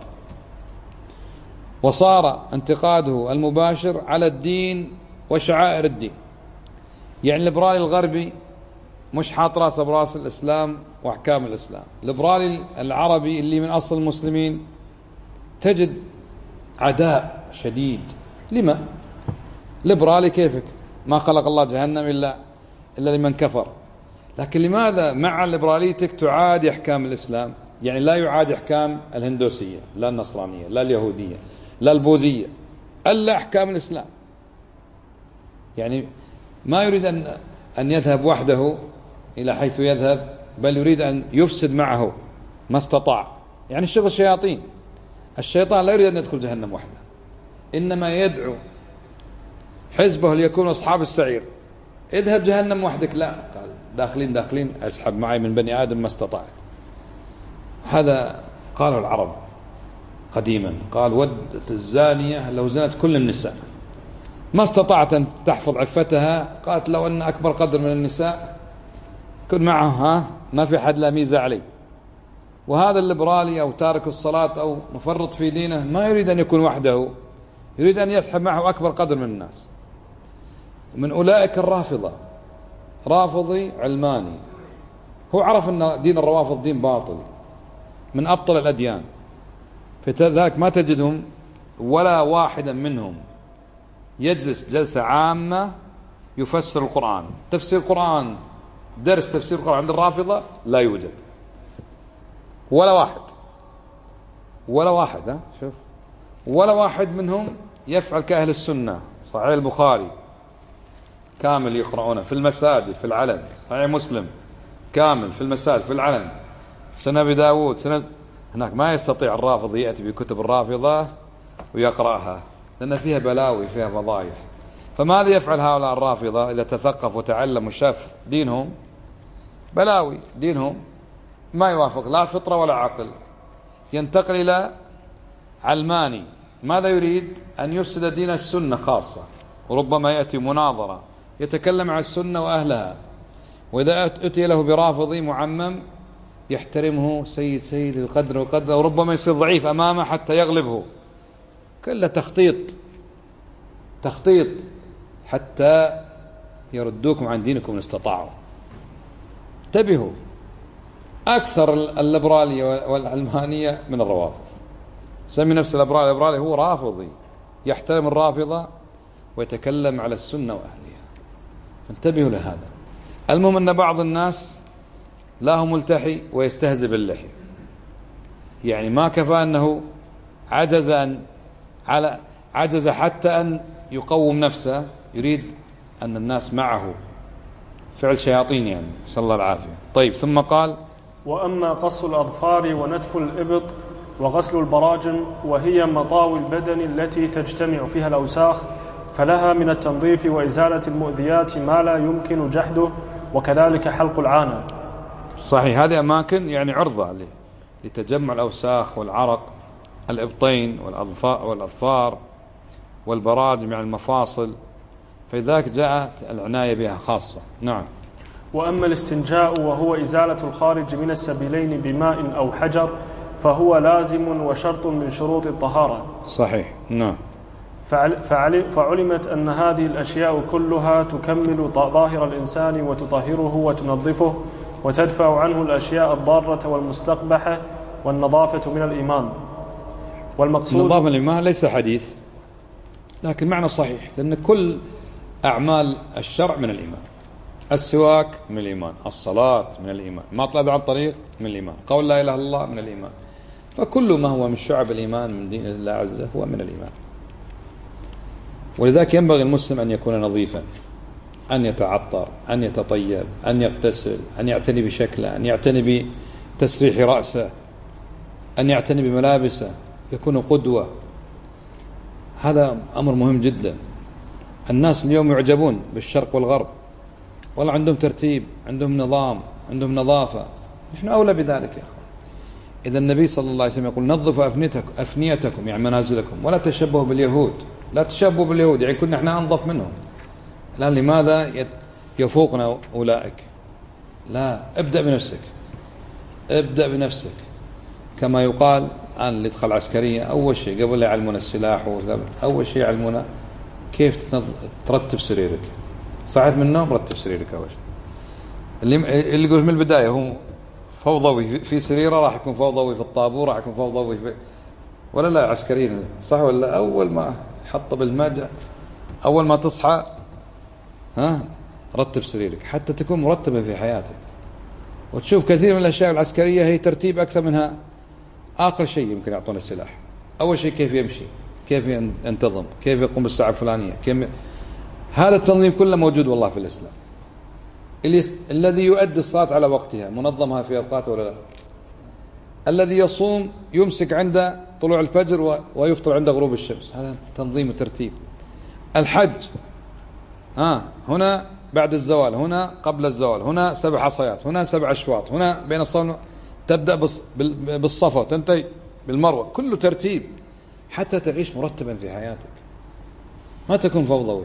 وصار انتقاده المباشر على الدين وشعائر الدين. يعني الليبرالي الغربي مش حاط راسه براس الإسلام وأحكام الإسلام. الليبرالي العربي اللي من أصل المسلمين تجد عداء شديد. لما؟ ليبرالي كيفك؟ ما خلق الله جهنم إلا لمن كفر. لكن لماذا مع ليبراليتك تعادي أحكام الإسلام؟ يعني لا يعادي أحكام الهندوسية، لا النصرانية، لا اليهودية، لا البوذية، إلا أحكام الإسلام. يعني ما يريد أن يذهب وحده إلى حيث يذهب، بل يريد أن يفسد معه ما استطاع. يعني الشغل شياطين. الشيطان لا يريد أن يدخل جهنم وحده، إنما يدعو حزبه ليكون أصحاب السعير. اذهب جهنم وحدك، لا، قال داخلين أسحب معي من بني آدم ما استطعت. هذا قاله العرب قديما، قال ودت الزانية لو زنت كل النساء ما استطعت أن تحفظ عفتها، قالت لو أن أكبر قدر من النساء كن معه، ما في حد لا ميزة عليه. وهذا الليبرالي أو تارك الصلاة أو مفرط في دينه ما يريد أن يكون وحده، يريد أن يسحب معه أكبر قدر من الناس. من أولئك الرافضة، رافضي علماني، هو عرف أن دين الروافض دين باطل من أبطل الأديان، فذاك ما تجدهم ولا واحدا منهم يجلس جلسة عامة يفسر القرآن، تفسير القرآن، درس تفسير القرآن عند الرافضة لا يوجد ولا واحد شوف، ولا واحد منهم يفعل كأهل السنة. صحيح البخاري كامل يقرؤونه في المساجد في العلن، صحيح مسلم كامل في المساجد في العلن، سنن أبي داود هناك ما يستطيع الرافض يأتي بكتب الرافضة ويقرأها، لأن فيها بلاوي، فيها فضايح. فماذا يفعل هؤلاء الرافضة إذا تثقف وتعلم وشاف دينهم؟ بلاوي، دينهم ما يوافق لا فطرة ولا عقل. ينتقل إلى علماني، ماذا يريد؟ أن يفسد دين السنة خاصة، وربما يأتي مناظرة يتكلم عن السنة وأهلها. وإذا أتي له برافضي معمم يحترمه سيد القدر وقدر، وربما يصير ضعيف أمامه حتى يغلبه. كله تخطيط حتى يردوكم عن دينكم إن استطاعوا. انتبهوا، أكثر الليبرالية والعلمانية من الروافض. سمي نفسه الليبرالي هو رافضي، يحترم الرافضة ويتكلم على السنة وأهلها. فانتبهوا لهذا. المهم أن بعض الناس لا هو ملتحي ويستهزئ باللحية، يعني ما كفى أنه عجز حتى أن يقوم نفسه، يريد أن الناس معه، فعل شياطين يعني، نسأل الله العافية. طيب، ثم قال: وأما قص الأظفار ونتف الإبط وغسل البراجم وهي مطاوي البدن التي تجتمع فيها الأوساخ فلها من التنظيف وإزالة المؤذيات ما لا يمكن جحده، وكذلك حلق العانة. صحيح، هذه أماكن يعني عرضة لتجمع الأوساخ والعرق، الإبطين والأظفار والبراجم يعني المفاصل، فلذلك جاءت العناية بها خاصة. نعم. وأما الاستنجاء وهو إزالة الخارج من السبيلين بماء أو حجر فهو لازم وشرط من شروط الطهارة. صحيح. نعم. فعلمت أن هذه الأشياء كلها تكمل ظاهر الإنسان وتطهره وتنظفه وتدفع عنه الأشياء الضارة والمستقبحة، والنظافة من الإيمان. والمقصود النظافة من الإيمان ليس حديث، لكن معنى صحيح، لأن كل أعمال الشرع من الإيمان. السواك من الإيمان، الصلاة من الإيمان، ما طلب عن طريق من الإيمان، قول لا إله إلا الله من الإيمان. فكل ما هو من شعب الإيمان من دين الله عز هو من الإيمان. ولذلك ينبغي المسلم أن يكون نظيفا، أن يتعطر، أن يتطيب، أن يغتسل، أن يعتني بشكله، أن يعتني بتسريح رأسه، أن يعتني بملابسه، يكون قدوة. هذا أمر مهم جدا. الناس اليوم يعجبون بالشرق والغرب، ولا عندهم ترتيب، عندهم نظام، عندهم نظافة. نحن أولى بذلك يا أخوان. إذا النبي صلى الله عليه وسلم يقول: نظفوا أفنيتكم يعني منازلكم ولا تشبهوا باليهود. لا تشبهوا باليهود يعني كنا احنا أنظف منهم. الآن لماذا يفوقنا أولئك؟ لا، ابدأ بنفسك، ابدأ بنفسك. كما يقال الآن اللي يدخل عسكرية أول شيء قبل يعلمون السلاح، أول شيء يعلمونه كيف ترتب سريرك. صحيت من النوم رتب سريرك أول شيء. اللي يقول من البداية هو فوضوي في سريره، راح يكون فوضوي في الطابور، راح يكون فوضوي ولا لا عسكريين، صح ولا؟ أول ما حط بالماجة، أول ما تصحى رتب سريرك حتى تكون مرتبا في حياتك. وتشوف كثير من الأشياء العسكرية هي ترتيب أكثر منها. آخر شيء يمكن يعطون السلاح، أول شيء كيف يمشي، كيف ينتظم، كيف يقوم بالساعة الفلانية، هذا التنظيم كله موجود والله في الإسلام. الذي يؤدي الصلاة على وقتها، منظمها في أوقاتها ولا لا؟ الذي يصوم يمسك عند طلوع الفجر ويفطر عند غروب الشمس، هذا تنظيم وترتيب. الحج هنا بعد الزوال، هنا قبل الزوال، هنا 7 عصيات، هنا 7 أشواط، هنا بين الصلاة، تبدأ بالصفا وتنتهي بالمروة، كله ترتيب حتى تعيش مرتبا في حياتك، ما تكون فوضوي.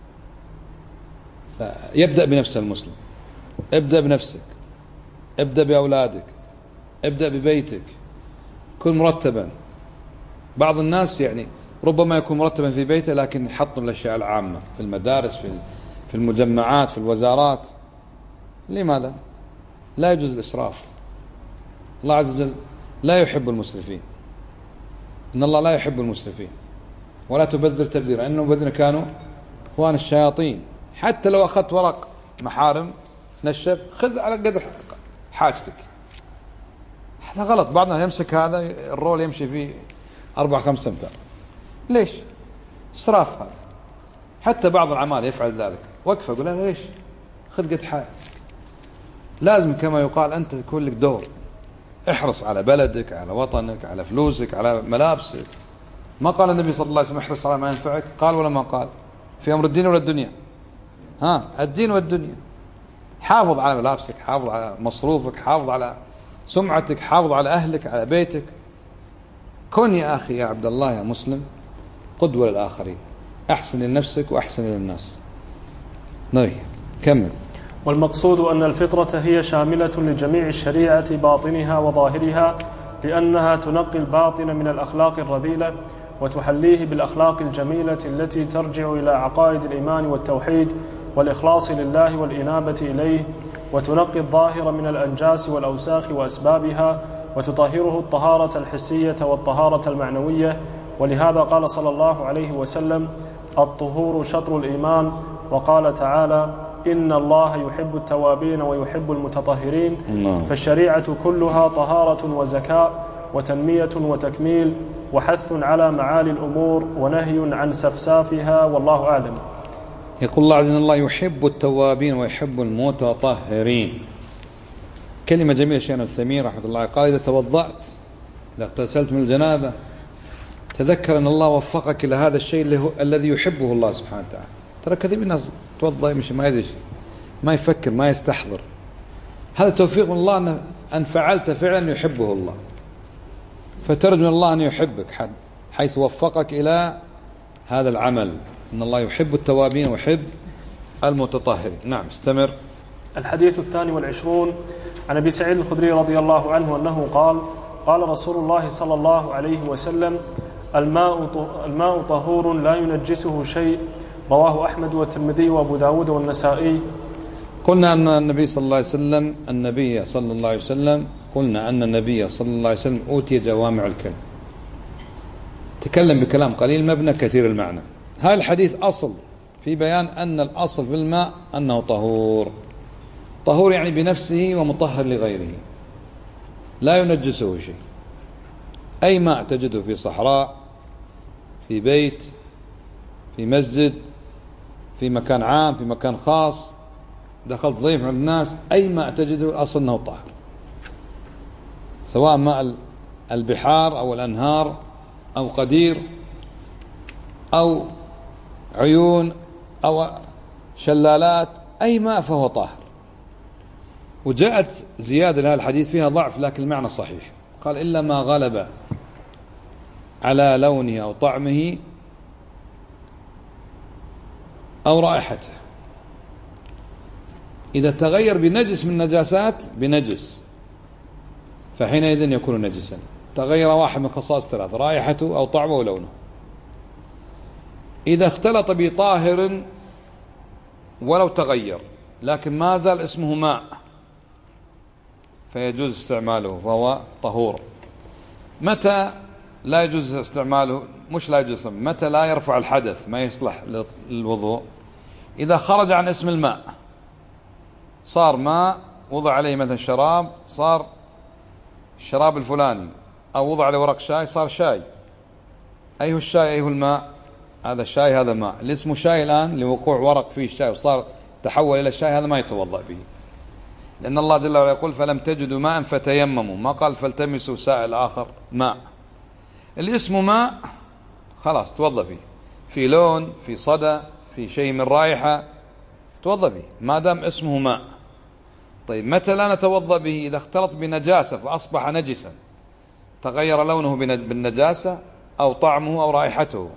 يبدأ بنفس المسلم، ابدأ بنفسك، ابدأ بأولادك، ابدأ ببيتك، كن مرتبا. بعض الناس يعني ربما يكون مرتبا في بيته لكن يحط من الأشياء العامة في المدارس، في المجمعات، في الوزارات. لماذا؟ لا يجوز الإسراف. الله عز وجل لا يحب المسرفين، إن الله لا يحب المسرفين. ولا تبذر تبذيرا، إنهم بذر كانوا إخوان الشياطين. حتى لو أخذت ورق محارم نشف، خذ على قدر حاجتك. هذا غلط. بعضنا يمسك هذا الرول يمشي فيه 4-5 أمتار. ليش؟ إسراف هذا. حتى بعض العمال يفعل ذلك. وقفه أقول له ليش؟ خذ قد حاجتك. لازم كما يقال أنت يكون لك دور. احرص على بلدك، على وطنك، على فلوسك، على ملابسك. ما قال النبي صلى الله عليه وسلم احرص على ما ينفعك؟ قال ولا ما قال؟ في أمر الدين ولا الدنيا؟ الدين والدنيا. حافظ على ملابسك، حافظ على مصروفك، حافظ على سمعتك، حافظ على أهلك، على بيتك. كن يا أخي يا عبد الله يا مسلم قدوة للآخرين، أحسن لنفسك وأحسن للناس. كمل. والمقصود أن الفطرة هي شاملة لجميع الشريعة باطنها وظاهرها، لأنها تنقي الباطن من الأخلاق الرذيلة وتحليه بالأخلاق الجميلة التي ترجع إلى عقائد الإيمان والتوحيد والإخلاص لله والإنابة إليه، وتنقي الظاهر من الأنجاس والأوساخ وأسبابها، وتطهره الطهارة الحسية والطهارة المعنوية. ولهذا قال صلى الله عليه وسلم: الطهور شطر الإيمان. وقال تعالى: إن الله يحب التوابين ويحب المتطهرين. فالشريعة كلها طهارة وزكاء وتنمية وتكميل، وحث على معالي الأمور ونهي عن سفسافها، والله أعلم. يقول الله عز وجل: الله يحب التوابين ويحب المتطهرين. كلمة جميلة. شيخنا الثمين رحمة الله قال: إذا توضأت، إذا اغتسلت من الجنابة، تذكر أن الله وفقك إلى هذا الشيء الذي يحبه الله سبحانه وتعالى. ترى كثير من الناس توضأ مش ما يدري، ما يفكر، ما يستحضر. هذا توفيق من الله أن فعلت فعلا يحبه الله، فترجو من الله أن يحبك حيث وفقك إلى هذا العمل. إن الله يحب التوابين ويحب المتطهرين. نعم، استمر. الحديث 22 عن أبي سعيد الخدري رضي الله عنه أنه قال: قال رسول الله صلى الله عليه وسلم: الماء طهور لا ينجسه شيء. رواه أحمد والترمذي وأبو داود والنسائي. قلنا أن النبي صلى الله عليه وسلم أوتي جوامع الكلم، تكلم بكلام قليل مبنى كثير المعنى. هذا الحديث أصل في بيان أن الأصل في الماء أنه طهور يعني بنفسه ومطهر لغيره، لا ينجسه شيء. أي ماء تجده في صحراء، في بيت، في مسجد، في مكان عام، في مكان خاص، دخلت ضيف عند الناس، أي ماء تجده أصل أنه طاهر، سواء ماء البحار أو الأنهار أو قدير أو عيون أو شلالات، أي ماء فهو طاهر. وجاءت زيادة لهذا الحديث فيها ضعف لكن المعنى صحيح. قال: إلا ما غلب على لونه أو طعمه أو رائحته. إذا تغير بنجس من نجاسات بنجس فحينئذ يكون نجسا. تغير واحد من خصائص ثلاث: رائحته أو طعمه أو لونه. إذا اختلط بطاهر ولو تغير لكن ما زال اسمه ماء فيجوز استعماله، فهو طهور. متى لا يجوز استعماله؟ مش لا يجوز، متى لا يرفع الحدث، ما يصلح للوضوء؟ إذا خرج عن اسم الماء، صار ماء وضع عليه مثلا شراب، صار الشراب الفلاني، أو وضع عليه ورق شاي صار شاي. أيه الشاي أيه الماء؟ هذا الشاي هذا ماء. اللي اسمه شاي الآن لوقوع ورق فيه الشاي وصار تحول إلى شاي، هذا ما يتوضأ به، لأن الله جل وعلا يقول: فلم تجدوا ماء فتيمموا، ما قال فالتمسوا سائل آخر ماء. اللي اسمه ماء خلاص توضأ فيه، في لون، في صدى، في شيء من رائحة، توضأ به ما دام اسمه ماء. طيب متى لا نتوضأ به؟ إذا اختلط بنجاسة فأصبح نجسا، تغير لونه بالنجاسة أو طعمه أو رائحته.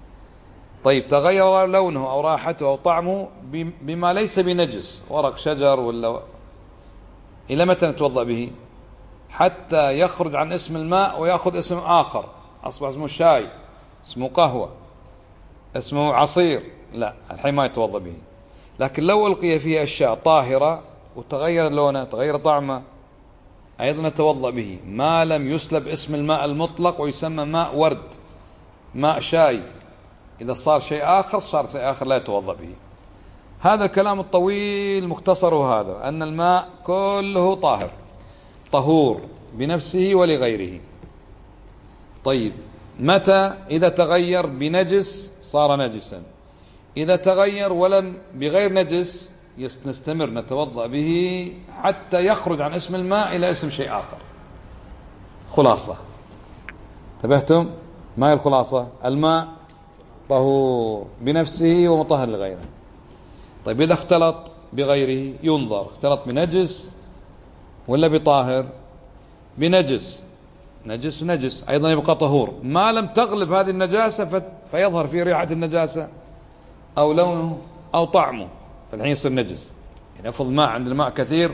طيب تغير لونه أو رائحته أو طعمه بما ليس بنجس، ورق شجر ولا، إلى متى نتوضأ به؟ حتى يخرج عن اسم الماء ويأخذ اسم آخر، أصبح اسمه شاي، اسمه قهوة، اسمه عصير، لا الحين ما يتوضأ به. لكن لو ألقي فيه أشياء طاهرة وتغير لونه تغير طعمه أيضا نتوضأ به، ما لم يسلب اسم الماء المطلق ويسمى ماء ورد، ماء شاي. إذا صار شيء آخر صار شيء آخر لا يتوضأ به. هذا الكلام الطويل مختصره هذا، أن الماء كله طاهر، طهور بنفسه ولغيره. طيب متى؟ إذا تغير بنجس صار نجسا. إذا تغير ولم بغير نجس نستمر نتوضأ به حتى يخرج عن اسم الماء إلى اسم شيء آخر. خلاصة، انتبهتم؟ ما هي الخلاصة؟ الماء طهور بنفسه ومطهر لغيره. طيب إذا اختلط بغيره ينظر، اختلط بنجس ولا بطاهر؟ بنجس، نجس أيضا يبقى طهور، ما لم تغلب هذه النجاسة فيظهر فيه ريحة النجاسة أو لونه أو طعمه، فالحين يصير نجس. يعني أفضل ماء، عند الماء كثير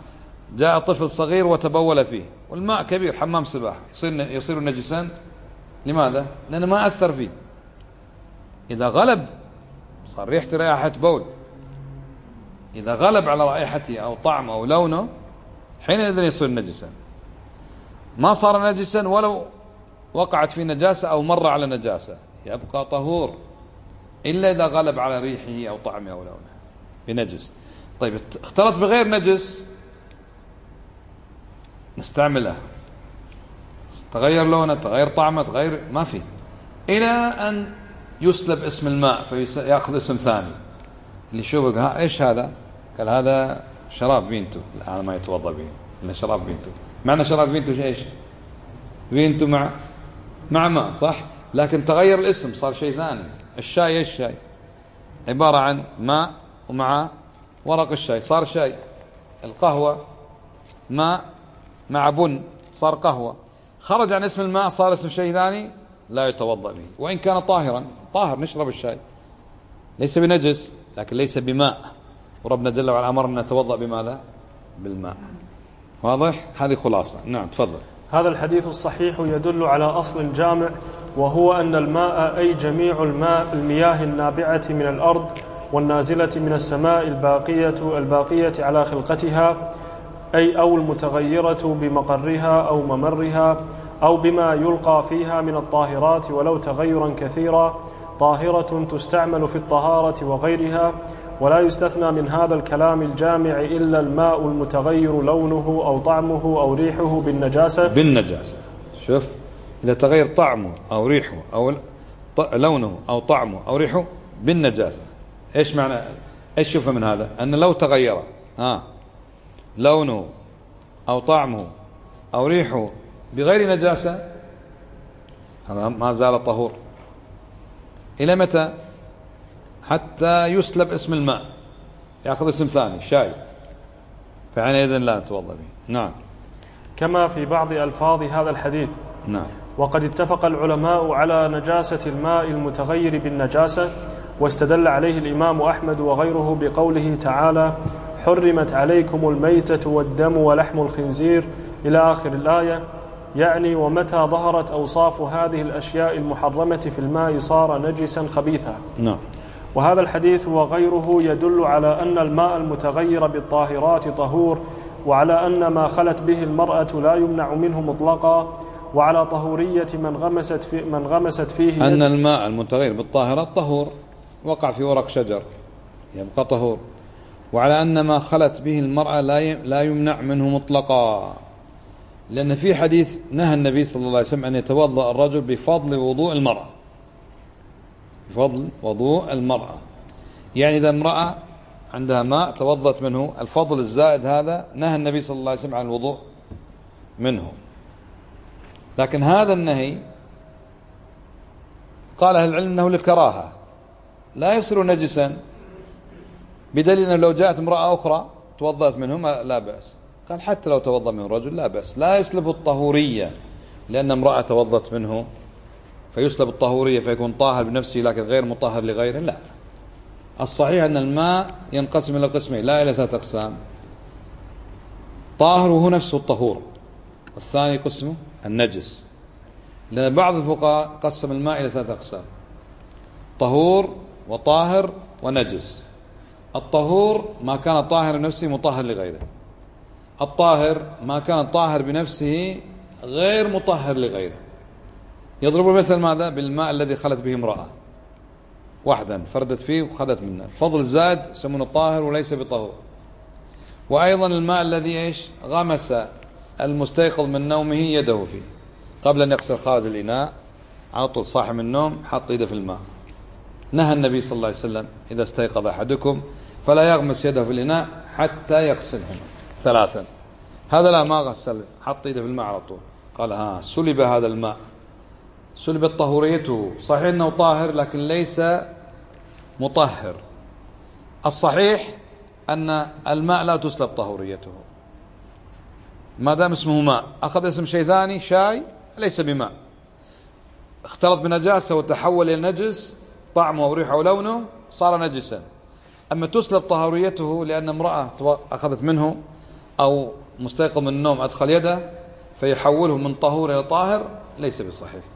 وجاء طفل صغير وتبول فيه، والماء كبير حمام سباحة، يصير نجسا؟ لماذا؟ لأنه ما أثر فيه. إذا غلب صار ريحته رائحة بول، إذا غلب على رائحته أو طعمه أو لونه حينئذ يصير نجسا. ما صار نجسا ولو وقعت فيه نجاسة أو مر على نجاسة، يبقى طهور إلا إذا غلب على ريحه أو طعمه أو لونه بنجس. طيب اختلط بغير نجس نستعمله، تغير لونه تغير طعمه تغير ما فيه، إلى أن يسلب اسم الماء فيأخذ اسم ثاني. اللي يشوفك إيش هذا؟ قال هذا شراب فينتو. لا هذا ما يتوضأ به إلا شراب فينتو. معنى شراب فينتو إيش؟ فينتو مع ماء صح، لكن تغير الاسم صار شيء ثاني. الشاي إيش شاي؟ عبارة عن ماء ومع ورق الشاي صار شاي. القهوة ماء مع بن صار قهوة. خرج عن اسم الماء صار اسم شيء ثاني لا يتوضأ به، وإن كان طاهرا. طاهر نشرب الشاي ليس بنجس لكن ليس بماء، وربنا جل وعلا أمرنا نتوضأ بماذا؟ بالماء. واضح؟ هذه خلاصة. نعم تفضل. هذا الحديث الصحيح يدل على أصل جامع، وهو أن الماء أي جميع المياه النابعة من الأرض والنازلة من السماء الباقية على خلقتها، أي أو المتغيرة بمقرها أو ممرها أو بما يلقى فيها من الطاهرات ولو تغيرا كثيرا، طاهرة تستعمل في الطهارة وغيرها. ولا يستثنى من هذا الكلام الجامع إلا الماء المتغير لونه أو طعمه أو ريحه بالنجاسة. شوف، إذا تغير طعمه أو ريحه أو لونه أو طعمه أو ريحه بالنجاسة. إيش معنى؟ إيش شوفه من هذا؟ أن لو تغير لونه أو طعمه أو ريحه بغير نجاسة هذا ما زال طهور. إلى متى؟ حتى يسلب اسم الماء يأخذ اسم ثاني شاي، فحينئذ لا نتوضأ به. نعم. كما في بعض ألفاظ هذا الحديث. نعم. وقد اتفق العلماء على نجاسة الماء المتغير بالنجاسة، واستدل عليه الإمام أحمد وغيره بقوله تعالى: حرمت عليكم الميتة والدم ولحم الخنزير إلى آخر الآية، يعني ومتى ظهرت أوصاف هذه الأشياء المحرمة في الماء صار نجسا خبيثا. نعم. وهذا الحديث وغيره يدل على أن الماء المتغير بالطاهرات طهور، وعلى أن ما خلت به المرأة لا يمنع منه مطلقا، وعلى طهورية من غمست فيه أن الماء المتغير بالطاهرات طهور، وقع في ورق شجر يبقى طهور، وعلى أن ما خلت به المرأة لا يمنع منه مطلقا، لأن في حديث نهى النبي صلى الله عليه وسلم أن يتوضأ الرجل بفضل وضوء المرأة، بفضل وضوء المرأة. يعني إذا امرأة عندها ماء توضأت منه، الفضل الزائد هذا نهى النبي صلى الله عليه وسلم عن الوضوء منه. لكن هذا النهي قال أهل العلم أنه للكراهة، لا يصير نجسا، بدليل أنه لو جاءت امرأة أخرى توضأت منه لا بأس. قال حتى لو توضأ منه رجل لا بأس، لا يسلب الطهورية لأن امرأة توضأت منه فيسلب الطهورية فيكون طاهر بنفسه لكن غير مطهر لغيره. لا، الصحيح أن الماء ينقسم إلى قسمين لا إلى 3 أقسام: طاهر وهو نفسه الطهور، والثاني قسمه النجس. لأن بعض الفقهاء قسم الماء إلى 3 أقسام: طهور وطاهر ونجس. الطهور ما كان طاهر بنفسه مطهر لغيره، الطاهر ما كان طاهر بنفسه غير مطهر لغيره. يضرب المثل ماذا؟ بالماء الذي خلت به امرأة واحدا فردت فيه وخذت منه، الفضل زاد يسمونه طاهر وليس بطهور. وأيضا الماء الذي غمس المستيقظ من نومه يده فيه قبل أن يغسل خارج الإناء، على طول صاحي من النوم حط يده في الماء. نهى النبي صلى الله عليه وسلم: إذا استيقظ أحدكم فلا يغمس يده في الإناء حتى يغسلهما 3. هذا لا، ما غسل، حط يده في الماء على طول. قال سلب هذا الماء، سلبت طهوريته. صحيح أنه طاهر لكن ليس مطهر. الصحيح أن الماء لا تسلب طهوريته ما دام اسمه ماء. أخذ اسم شيء ثاني شاي ليس بماء، اختلط بنجاسة وتحول إلى نجس، طعمه وريحه ولونه صار نجسا. أما تسلب طهوريته لأن امرأة أخذت منه أو مستيقظ من النوم أدخل يده فيحوله من طهور إلى طاهر، ليس بصحيح.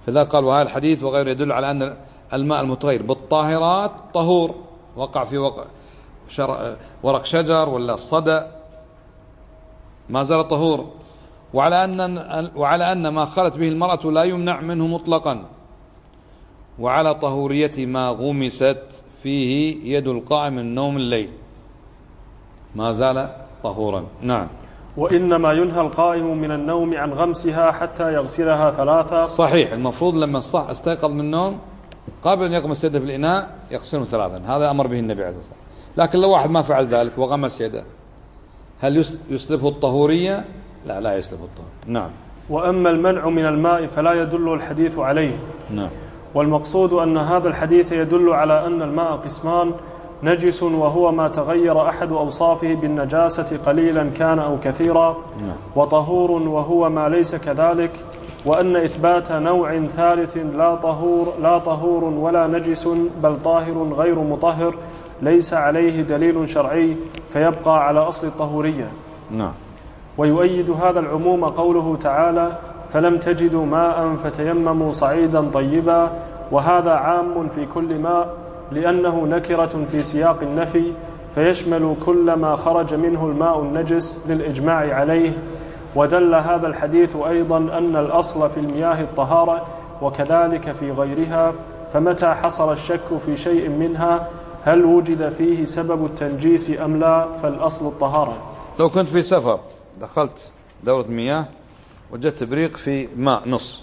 فذا قال وهذا الحديث وغيره يدل على أن الماء المتغير بالطاهرات طهور، وقع في ورق شجر ولا الصدأ ما زال طهور، وعلى أن ما خلت به المرأة لا يمنع منه مطلقا، وعلى طهورية ما غمست فيه يد القائم من نوم الليل ما زال طهورا. نعم. وإنما ينهى القائم من النوم عن غمسها حتى يغسلها 3. صحيح، المفروض لما استيقظ من النوم قبل أن يغمس يده في الإناء يغسله 3، هذا أمر به النبي عليه الصلاة والسلام. لكن لو واحد ما فعل ذلك وغمس يده هل يسلبه الطهورية؟ لا يسلبه الطهورية. نعم. وأما المنع من الماء فلا يدل الحديث عليه. نعم. والمقصود أن هذا الحديث يدل على أن الماء قسمان: نجس وهو ما تغير أحد أوصافه بالنجاسة قليلا كان أو كثيرا، وطهور وهو ما ليس كذلك، وأن إثبات نوع ثالث لا طهور ولا نجس بل طاهر غير مطهر ليس عليه دليل شرعي فيبقى على أصل الطهورية. نعم. ويؤيد هذا العموم قوله تعالى: فلم تجدوا ماء فتيمموا صعيدا طيبا، وهذا عام في كل ماء لأنه نكرة في سياق النفي فيشمل كل ما خرج منه الماء النجس للإجماع عليه. ودل هذا الحديث أيضا أن الأصل في المياه الطهارة وكذلك في غيرها، فمتى حصل الشك في شيء منها هل وجد فيه سبب التنجيس أم لا فالأصل الطهارة. لو كنت في سفر دخلت دورة مياه وجدت بريق في ماء نص،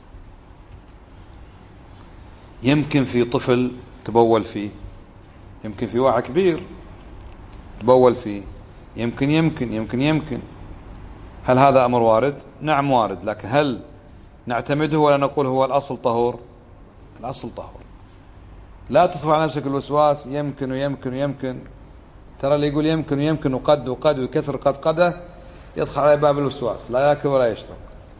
يمكن في طفل تبول فيه، يمكن في واحد كبير تبول فيه، يمكن هل هذا أمر وارد؟ نعم وارد، لكن هل نعتمده ولا نقول هو الأصل طهور؟ الأصل طهور. لا تدخل على نفسك الوسواس يمكن. ترى اللي يقول يمكن وقد ويكثر قد يدخل على باب الوسواس، لا يأكل ولا يشرب.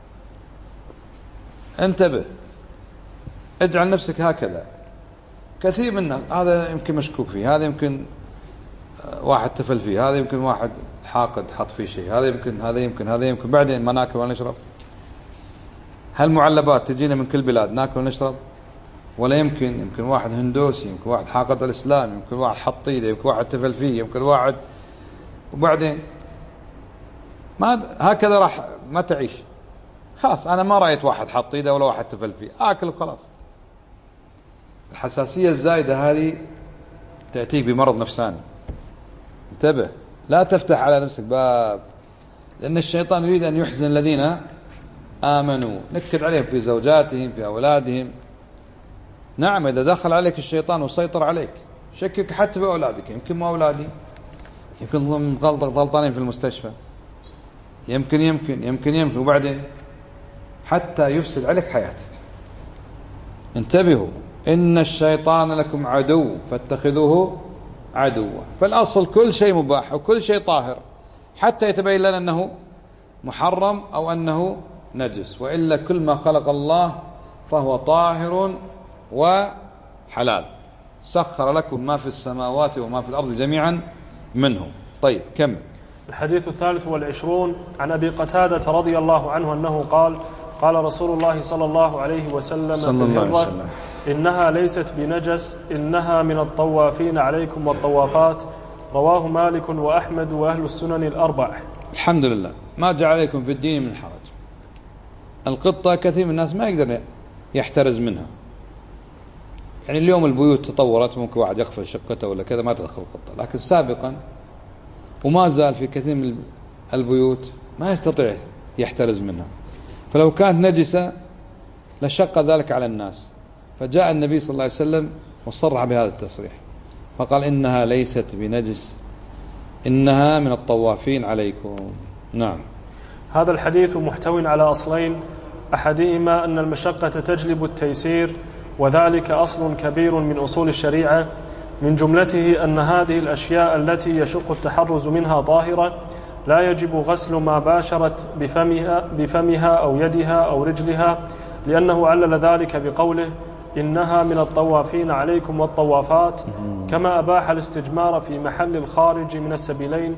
انتبه، اجعل نفسك هكذا. كثير منا هذا يمكن مشكوك فيه، هذا يمكن واحد تفل فيه، هذا يمكن واحد حاقد حط فيه شيء، هذا يمكن بعدين ما ناكل ولا نشرب. هالمعلبات تجينا من كل بلاد ناكل ونشرب، ولا يمكن واحد هندوسي، يمكن واحد حاقد الإسلام، يمكن واحد حط ايده، يمكن واحد تفل فيه، يمكن واحد، وبعدين ما هكذا راح ما تعيش. خلاص أنا ما رأيت واحد حط ايده ولا واحد تفل فيه، آكل وخلاص. الحساسية الزايدة هذه تأتيك بمرض نفساني. انتبه، لا تفتح على نفسك باب، لأن الشيطان يريد أن يحزن الذين آمنوا، نكد عليهم في زوجاتهم في أولادهم. نعم، إذا دخل عليك الشيطان وسيطر عليك شكك حتى في أولادك، يمكن ما أولادي، يمكن غلطانين في المستشفى، يمكن وبعدين حتى يفسد عليك حياتك. انتبهوا، إن الشيطان لكم عدو فاتخذوه عدوا. فالأصل كل شيء مباح وكل شيء طاهر حتى يتبين لنا أنه محرم أو أنه نجس، وإلا كل ما خلق الله فهو طاهر وحلال. سخر لكم ما في السماوات وما في الأرض جميعا منه. طيب كم الحديث 23 عن أبي قتادة رضي الله عنه أنه قال: قال رسول الله صلى الله عليه وسلم في الهرة: إنها ليست بنجس، إنها من الطوافين عليكم والطوافات. رواه مالك وأحمد وأهل السنن الأربع. الحمد لله، ما جعل عليكم في الدين من حرج. القطة كثير من الناس ما يقدر يحترز منها، يعني اليوم البيوت تطورت، ممكن واحد يغفل شقته ولا كذا ما تدخل القطة، لكن سابقا وما زال في كثير من البيوت ما يستطيع يحترز منها، فلو كانت نجسة لشق ذلك على الناس، فجاء النبي صلى الله عليه وسلم وصرح بهذا التصريح فقال: إنها ليست بنجس، إنها من الطوافين عليكم. نعم. هذا الحديث محتوٍ على أصلين: أحدهما أن المشقة تجلب التيسير، وذلك أصل كبير من أصول الشريعة، من جملته أن هذه الأشياء التي يشق التحرز منها طاهرة، لا يجب غسل ما باشرت بفمها أو يدها أو رجلها، لأنه علل ذلك بقوله: إنها من الطوافين عليكم والطوافات، كما أباح الاستجمار في محل الخارج من السبيلين،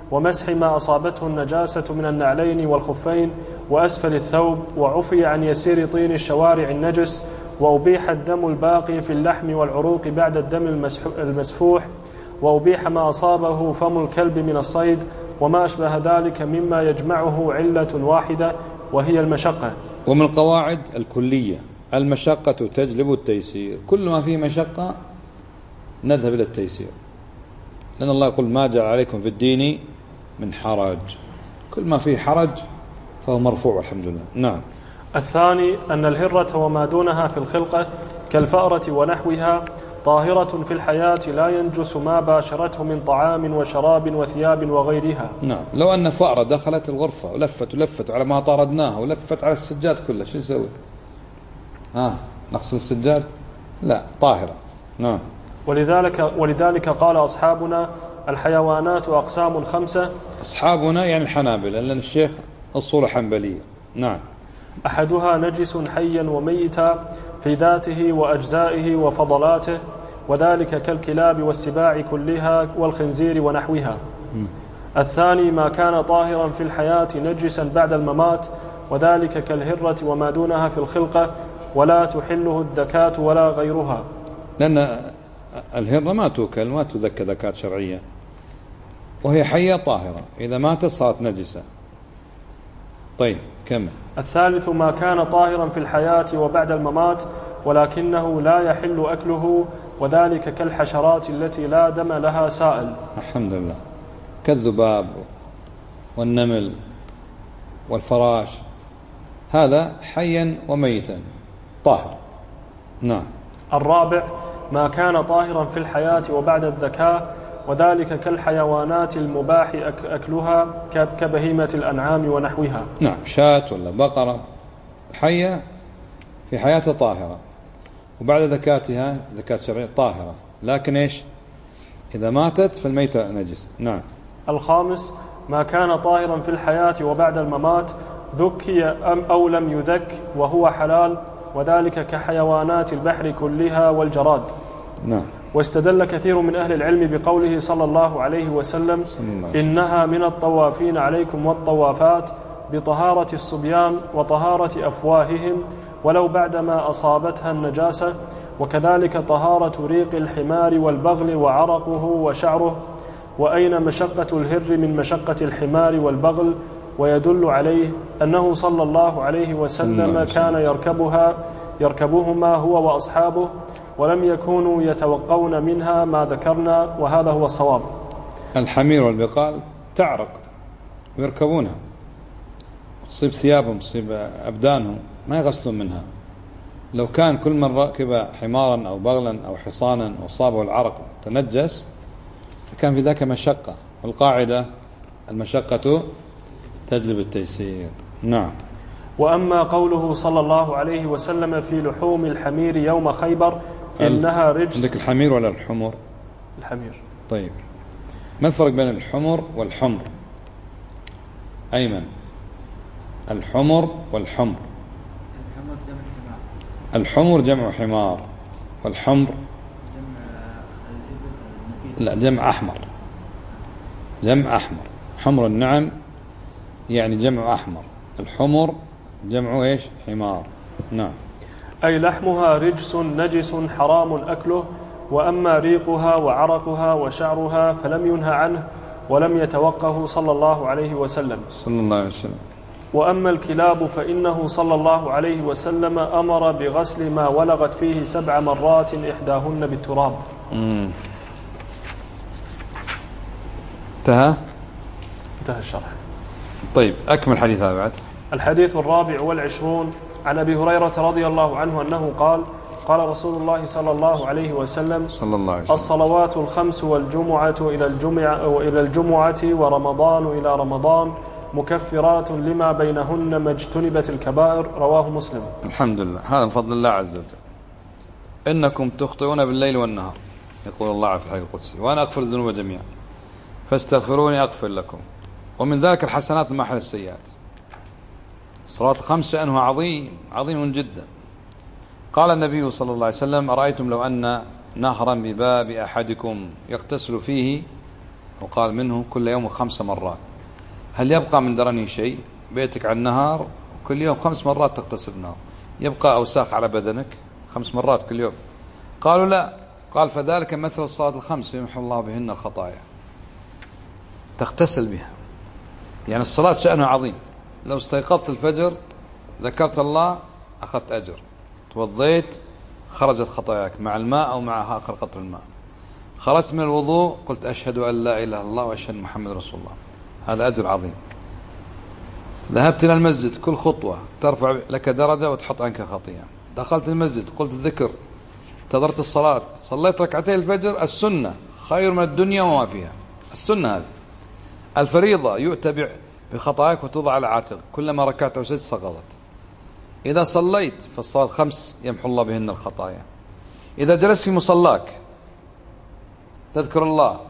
ومسح ما أصابته النجاسة من النعلين والخفين وأسفل الثوب، وعفي عن يسير طين الشوارع النجس، وأبيح الدم الباقي في اللحم والعروق بعد الدم المسفوح، وأبيح ما أصابه فم الكلب من الصيد، وما أشبه ذلك مما يجمعه علة واحدة وهي المشقة. ومن القواعد الكلية المشقة تجلب التيسير، كل ما فيه مشقة نذهب إلى التيسير، لأن الله يقول ما جعل عليكم في الدين من حرج، كل ما فيه حرج فهو مرفوع الحمد لله. نعم. الثاني أن الهرة وما دونها في الخلقة كالفأرة ونحوها طاهرة في الحياة لا ينجس ما باشرته من طعام وشراب وثياب وغيرها. نعم. لو أن فأرة دخلت الغرفة ولفت على ما طاردناها ولفت على السجاد كله، شو نسوي؟ نغسل السجاد؟ لا، طاهرة. نعم. ولذلك قال أصحابنا الحيوانات أقسام 5. أصحابنا يعني الحنابلة، لأن الشيخ أصول حنبلية. نعم. أحدها نجس حيا وميتا في ذاته وأجزائه وفضلاته، وذلك كالكلاب والسباع كلها والخنزير ونحوها. الثاني ما كان طاهرا في الحياة نجسا بعد الممات، وذلك كالهرة وما دونها في الخلقة، ولا تحله الذكاة ولا غيرها، لأن الهرة ما توكل ما تذكى ذكاة شرعية، وهي حية طاهرة، إذا ماتت صارت نجسة. طيب كمل. الثالث ما كان طاهرا في الحياة وبعد الممات ولكنه لا يحل أكله، وذلك كالحشرات التي لا دم لها سائل. الحمد لله. كالذباب والنمل والفراش، هذا حيا وميتا طاهر. نعم. الرابع ما كان طاهرا في الحياة وبعد الذكاة، وذلك كالحيوانات المباح أكلها كبهيمة الأنعام ونحوها. نعم. شاة ولا بقرة حية في حياتها طاهرة، وبعد ذكاتها ذكاة شرعية طاهرة، لكن إيش إذا ماتت فالميتة نجس. نعم. الخامس ما كان طاهرا في الحياة وبعد الممات ذكي أو لم يذك وهو حلال، وذلك كحيوانات البحر كلها والجراد. نعم. واستدل كثير من أهل العلم بقوله صلى الله عليه وسلم إنها من الطوافين عليكم والطوافات بطهارة الصبيان وطهارة أفواههم ولو بعدما أصابتها النجاسة، وكذلك طهارة ريق الحمار والبغل وعرقه وشعره. وأين مشقة الهر من مشقة الحمار والبغل؟ ويدل عليه أنه صلى الله عليه وسلم كان يركبهما هو وأصحابه، ولم يكونوا يتوقون منها ما ذكرنا، وهذا هو الصواب. الحمير والبقال تعرق ويركبونها، تصيب ثيابهم تصيب أبدانهم، ما يغسلون منها. لو كان كل من ركب حمارا أو بغلا أو حصانا وصابه العرق تنجس كان في ذاك مشقة، والقاعدة المشقة تجلب التيسير. نعم. وأما قوله صلى الله عليه وسلم في لحوم الحمير يوم خيبر إنها رجس. عندك الحمير ولا الحمر؟ الحمير. طيب ما الفرق بين الحمر والحمر؟ أيمن. الحمر والحمر. الحمر جمع حمار، والحمر لا جمع أحمر. جمع أحمر. حمر النعم يعني جمع أحمر، الحمر جمع إيش؟ حمار. نعم. أي لحمها رجس نجس حرام أكله، وأما ريقها وعرقها وشعرها فلم ينهى عنه ولم يتوقه صلى الله عليه وسلم. صلى الله عليه وسلم. وأما الكلاب فإنه صلى الله عليه وسلم أمر بغسل ما ولغت فيه 7 مرات إحداهن بالتراب. انتهى الشرح. طيب أكمل حديث هذا بعد. الحديث 24 عن أبي هريرة رضي الله عنه أنه قال قال رسول الله صلى الله عليه وسلم الصلوات الخمس والجمعة إلى الجمعة ورمضان إلى رمضان مكفرات لما بينهن ما اجتنبت الكبائر. رواه مسلم. الحمد لله. هذا من فضل الله عز وجل. إنكم تخطئون بالليل والنهار يقول الله في الحديث القدسي، وأنا أغفر الذنوب جميعا فاستغفروني أغفر لكم. ومن ذلك الحسنات المحل السيئات. الصلاة الخمس شأنها عظيم جدا. قال النبي صلى الله عليه وسلم أرأيتم لو أن نهرا بباب أحدكم يغتسل فيه وقال منه كل يوم 5 مرات، هل يبقى من درني شيء؟ بيتك على النهار وكل يوم 5 مرات تغتسل بالنهار، يبقى أوساخ على بدنك 5 مرات كل يوم؟ قالوا لا. قال فذلك مثل الصلاة ال5 يمحو الله بهن الخطايا، تغتسل بها. يعني الصلاة شأنها عظيم. لو استيقظت الفجر ذكرت الله أخذت أجر، توضيت خرجت خطاياك مع الماء أو مع آخر قطر الماء، خرجت من الوضوء قلت أشهد أن لا إله إلا الله وأشهد محمد رسول الله، هذا أجر عظيم. ذهبت إلى المسجد كل خطوة ترفع لك درجة وتحط عنك خطيئة. دخلت المسجد قلت الذكر، انتظرت الصلاة، صليت ركعتي الفجر السنة خير من الدنيا وما فيها. السنة هذه. الفريضة يؤتى بخطاياك وتوضع على عاتق، كلما ركعت أو سجدت سقطت. إذا صليت فالصلاة 5 يمحو الله بهن الخطايا. إذا جلست في مصلاك تذكر الله،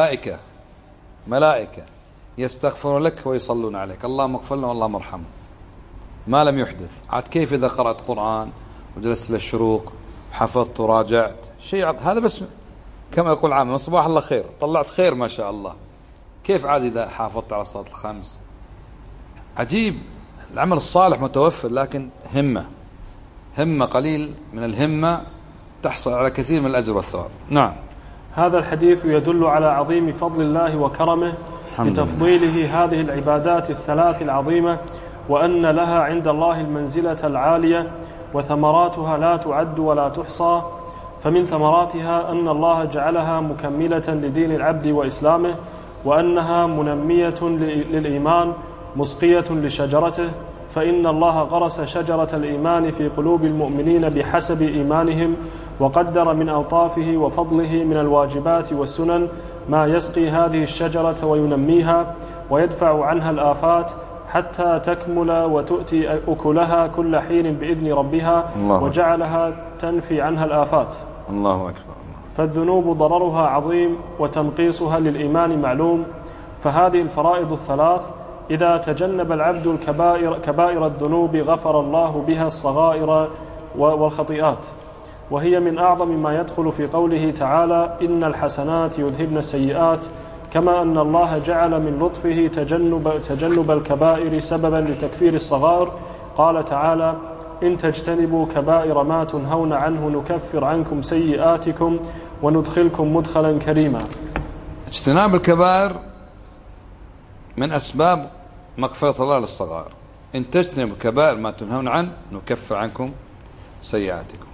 ملائكة يستغفرون لك ويصلون عليك، اللهم اغفر له والله ارحمه ما لم يحدث. عاد كيف إذا قرأت قرآن وجلست للشروق حفظت وراجعت شيء هذا بس كما يقول عام صباح الله خير، طلعت خير ما شاء الله. كيف عاد إذا حافظت على الصلاة ال5؟ عجيب. العمل الصالح متوفر، لكن همة قليل من الهمة تحصل على كثير من الأجر والثواب. نعم. هذا الحديث يدل على عظيم فضل الله وكرمه بتفضيله هذه العبادات الثلاث العظيمة، وأن لها عند الله المنزلة العالية، وثمراتها لا تعد ولا تحصى. فمن ثمراتها أن الله جعلها مكملة لدين العبد وإسلامه، وأنها منمية للإيمان مسقية لشجرته، فإن الله غرس شجرة الإيمان في قلوب المؤمنين بحسب إيمانهم، وقدر من ألطافه وفضله من الواجبات والسنن ما يسقي هذه الشجرة وينميها ويدفع عنها الآفات حتى تكمل وتؤتي أكلها كل حين بإذن ربها، وجعلها تنفي عنها الآفات. الله أكبر. فالذنوب ضررها عظيم وتنقيصها للإيمان معلوم. فهذه الفرائض الثلاث إذا تجنب العبد كبائر الذنوب غفر الله بها الصغائر والخطيئات، وهي من أعظم ما يدخل في قوله تعالى إن الحسنات يذهبن السيئات، كما أن الله جعل من لطفه تجنب الكبائر سببا لتكفير الصغائر. قال تعالى إن تجتنبوا كبائر ما تنهون عنه نكفر عنكم سيئاتكم وندخلكم مدخلا كريما. اجتناب الكبائر من أسباب مغفرة الله للصغائر. إن تجتنبوا كبائر ما تنهون عنه نكفر عنكم سيئاتكم.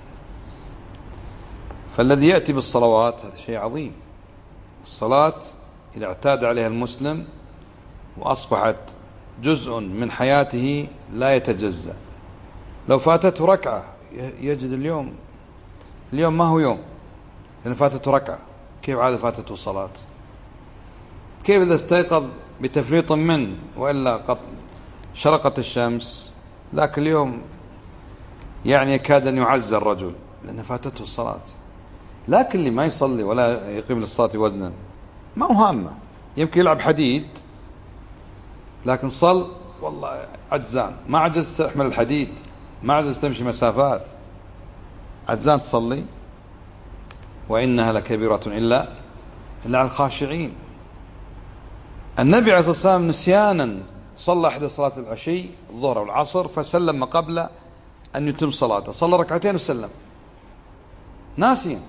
فالذي يأتي بالصلوات هذا شيء عظيم. الصلاة إذا اعتاد عليها المسلم وأصبحت جزء من حياته لا يتجزأ، لو فاتته ركعة يجد اليوم ما هو يوم، لأن فاتته ركعة. كيف عاد فاتته صلاة؟ كيف إذا استيقظ بتفريط منه وإلا قد شرقت الشمس ذاك اليوم يعني يكاد أن يعزى الرجل لأن فاتته الصلاة. لكن اللي ما يصلي ولا يقيم للصلاة وزنا ما هو هامه، يمكن يلعب حديد لكن صل والله عجزان، ما عجز تحمل الحديد، ما عجز تمشي مسافات، عجزان تصلي. وإنها لكبيرة إلا على الخاشعين. النبي عليه الصلاة والسلام نسيانا صلى أحد صلاة العشي الظهر والعصر فسلم قبل أن يتم صلاته، صلى ركعتين وسلم ناسيا،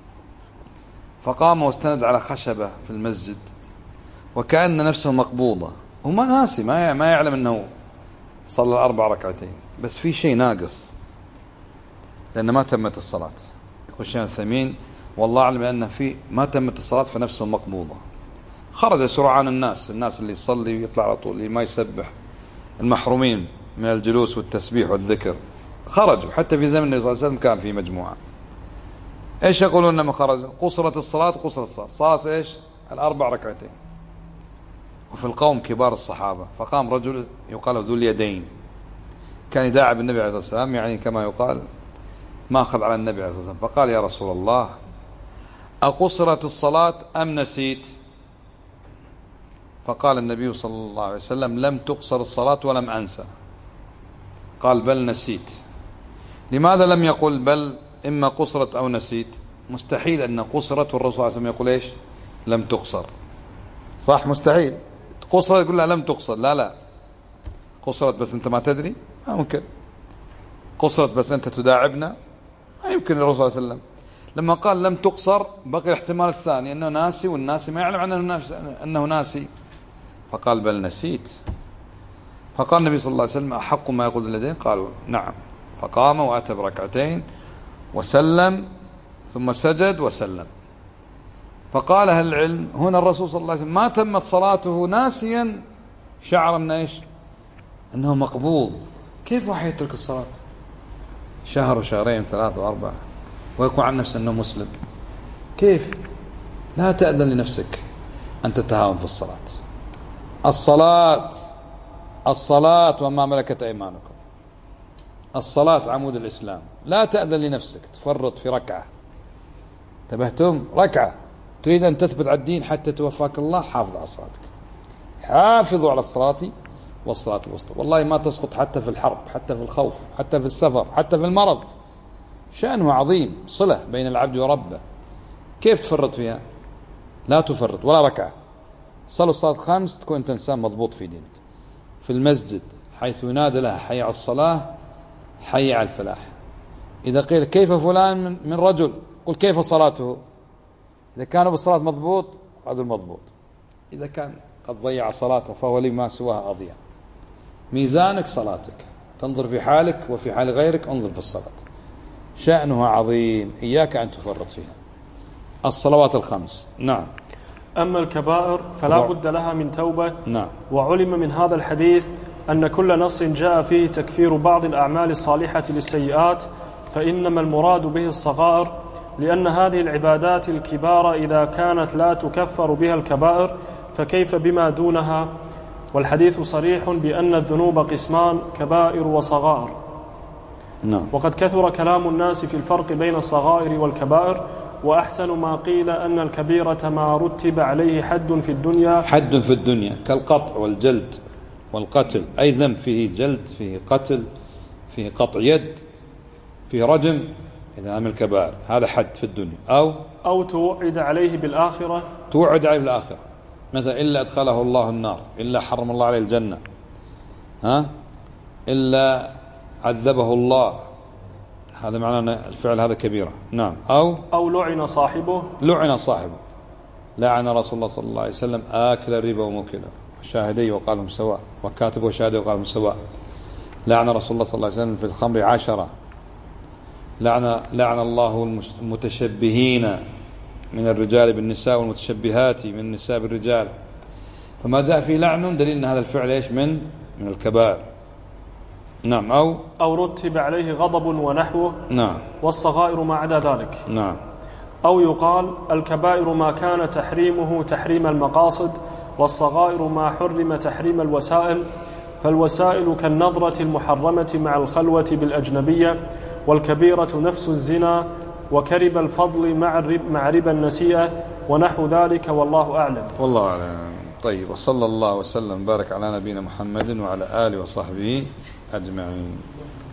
فقام واستند على خشبة في المسجد وكأن نفسه مقبوضة، وما ناسي ما يعلم أنه صلى 4 ركعتين، بس في شيء ناقص لأن ما تمت الصلاة. يقول الشيخ الثمين والله أعلم أن في ما تمت الصلاة فنفسه مقبوضة. خرج سرعان الناس اللي يصلي ويطلع على طول، اللي ما يسبح، المحرومين من الجلوس والتسبيح والذكر خرجوا. حتى في زمن النبي صلى الله عليه وسلم كان في مجموعة ايش يقولون لما خرجوا؟ قصرت الصلاة، صلاة ايش؟ 4 ركعتين. وفي القوم كبار الصحابة، فقام رجل يقال ذو اليدين كان يداعب النبي عليه الصلاة والسلام، يعني كما يقال ما أخذ على النبي عليه الصلاة والسلام، فقال يا رسول الله أقصرت الصلاة أم نسيت؟ فقال النبي صلى الله عليه وسلم لم تقصر الصلاة ولم أنسى. قال بل نسيت. لماذا لم يقل بل إما قصرت أو نسيت؟ مستحيل أن قصرت والرسول صلى الله عليه وسلم يقول إيش؟ لم تقصر. صح مستحيل. قصرت يقول لا لم تقصر، لا قصرت بس أنت ما تدري، ما ممكن. قصرت بس أنت تداعبنا، ما يمكن. الرسول صلى الله عليه وسلم لما قال لم تقصر بقي الاحتمال الثاني أنه ناسي، والناسي ما يعلم عنه أنه ناسي، فقال بل نسيت. فقال النبي صلى الله عليه وسلم أحق ما يقول الذين قالوا نعم. فقام وأتى بركعتين وسلم ثم سجد وسلم. فقال أهل العلم هنا الرسول صلى الله عليه وسلم ما تمت صلاته ناسيا شعر من ايش؟ انه مقبوض. كيف واحد يترك الصلاة شهر وشهرين ثلاثة وأربعة ويقول عن نفسه انه مسلم؟ كيف؟ لا تأذن لنفسك أن تتهاون في الصلاة. الصلاة وما ملكت أيمانكم. الصلاة عمود الإسلام، لا تأذن لنفسك تفرط في ركعة. انتبهتم؟ ركعة. تريد أن تثبت على الدين حتى توفاك الله، حافظ على صلاتك. حافظوا على الصلاة والصلاة الوسطى. والله ما تسقط حتى في الحرب، حتى في الخوف، حتى في السفر، حتى في المرض. شأنه عظيم، صلة بين العبد وربه. كيف تفرط فيها؟ لا تفرط ولا ركعة. صلوا الصلاة 5 تكون أنت إنسان مضبوط في دينك. في المسجد حيث ينادى لها حي على الصلاة حي على الفلاح. إذا قيل كيف فلان من رجل، قل كيف صلاته. إذا كان بالصلاة مضبوط رجل مضبوط، إذا كان قد ضيع صلاته فهو لما سواها أضيع. ميزانك صلاتك، تنظر في حالك وفي حال غيرك، انظر في الصلاة. شأنها عظيم، إياك أن تفرط فيها. الصلوات 5. نعم. أما الكبائر فلا بد لها من توبة. نعم. وعلم من هذا الحديث أن كل نص جاء فيه تكفير بعض الأعمال الصالحة للسيئات فإنما المراد به الصغائر، لأن هذه العبادات الكبار إذا كانت لا تكفر بها الكبائر فكيف بما دونها؟ والحديث صريح بأن الذنوب قسمان، كبائر وصغائر. نعم. وقد كثر كلام الناس في الفرق بين الصغائر والكبائر، وأحسن ما قيل أن الكبيرة ما رتب عليه حد في الدنيا. حد في الدنيا كالقطع والجلد والقتل، أي ذنب فيه جلد، فيه قتل، فيه قطع يد، فيه رجم، إذا عمل كبائر هذا حد في الدنيا. أو توعد عليه بالآخرة. توعد عليه بالآخرة، مثلا إلا أدخله الله النار، إلا حرم الله عليه الجنة، إلا عذبه الله. هذا معنى الفعل هذا كبيرة. نعم. أو لعن صاحبه. لعن رسول الله صلى الله عليه وسلم آكل الربا وموكله وشاهدي وقالهم سواء، وكاتب وشاهدي وقالهم سواء. لعن رسول الله صلى الله عليه وسلم في الخمر 10. لعن الله المتشبهين من الرجال بالنساء والمتشبهات من النساء بالرجال. فما جاء في لعن دليل أن هذا الفعل إيش من الكبائر. نعم. أو رتب عليه غضب ونحوه. نعم. والصغائر ما عدا ذلك. نعم. أو يقال الكبائر ما كان تحريمه تحريم المقاصد، والصغائر ما حرم تحريم الوسائل، فالوسائل كالنظرة المحرمة مع الخلوة بالأجنبية، والكبيرة نفس الزنا، وكرب الفضل مع ربا النسيئة ونحو ذلك، والله أعلم. والله أعلم. طيب، وصلى الله وسلم بارك على نبينا محمد وعلى آله وصحبه أجمعين.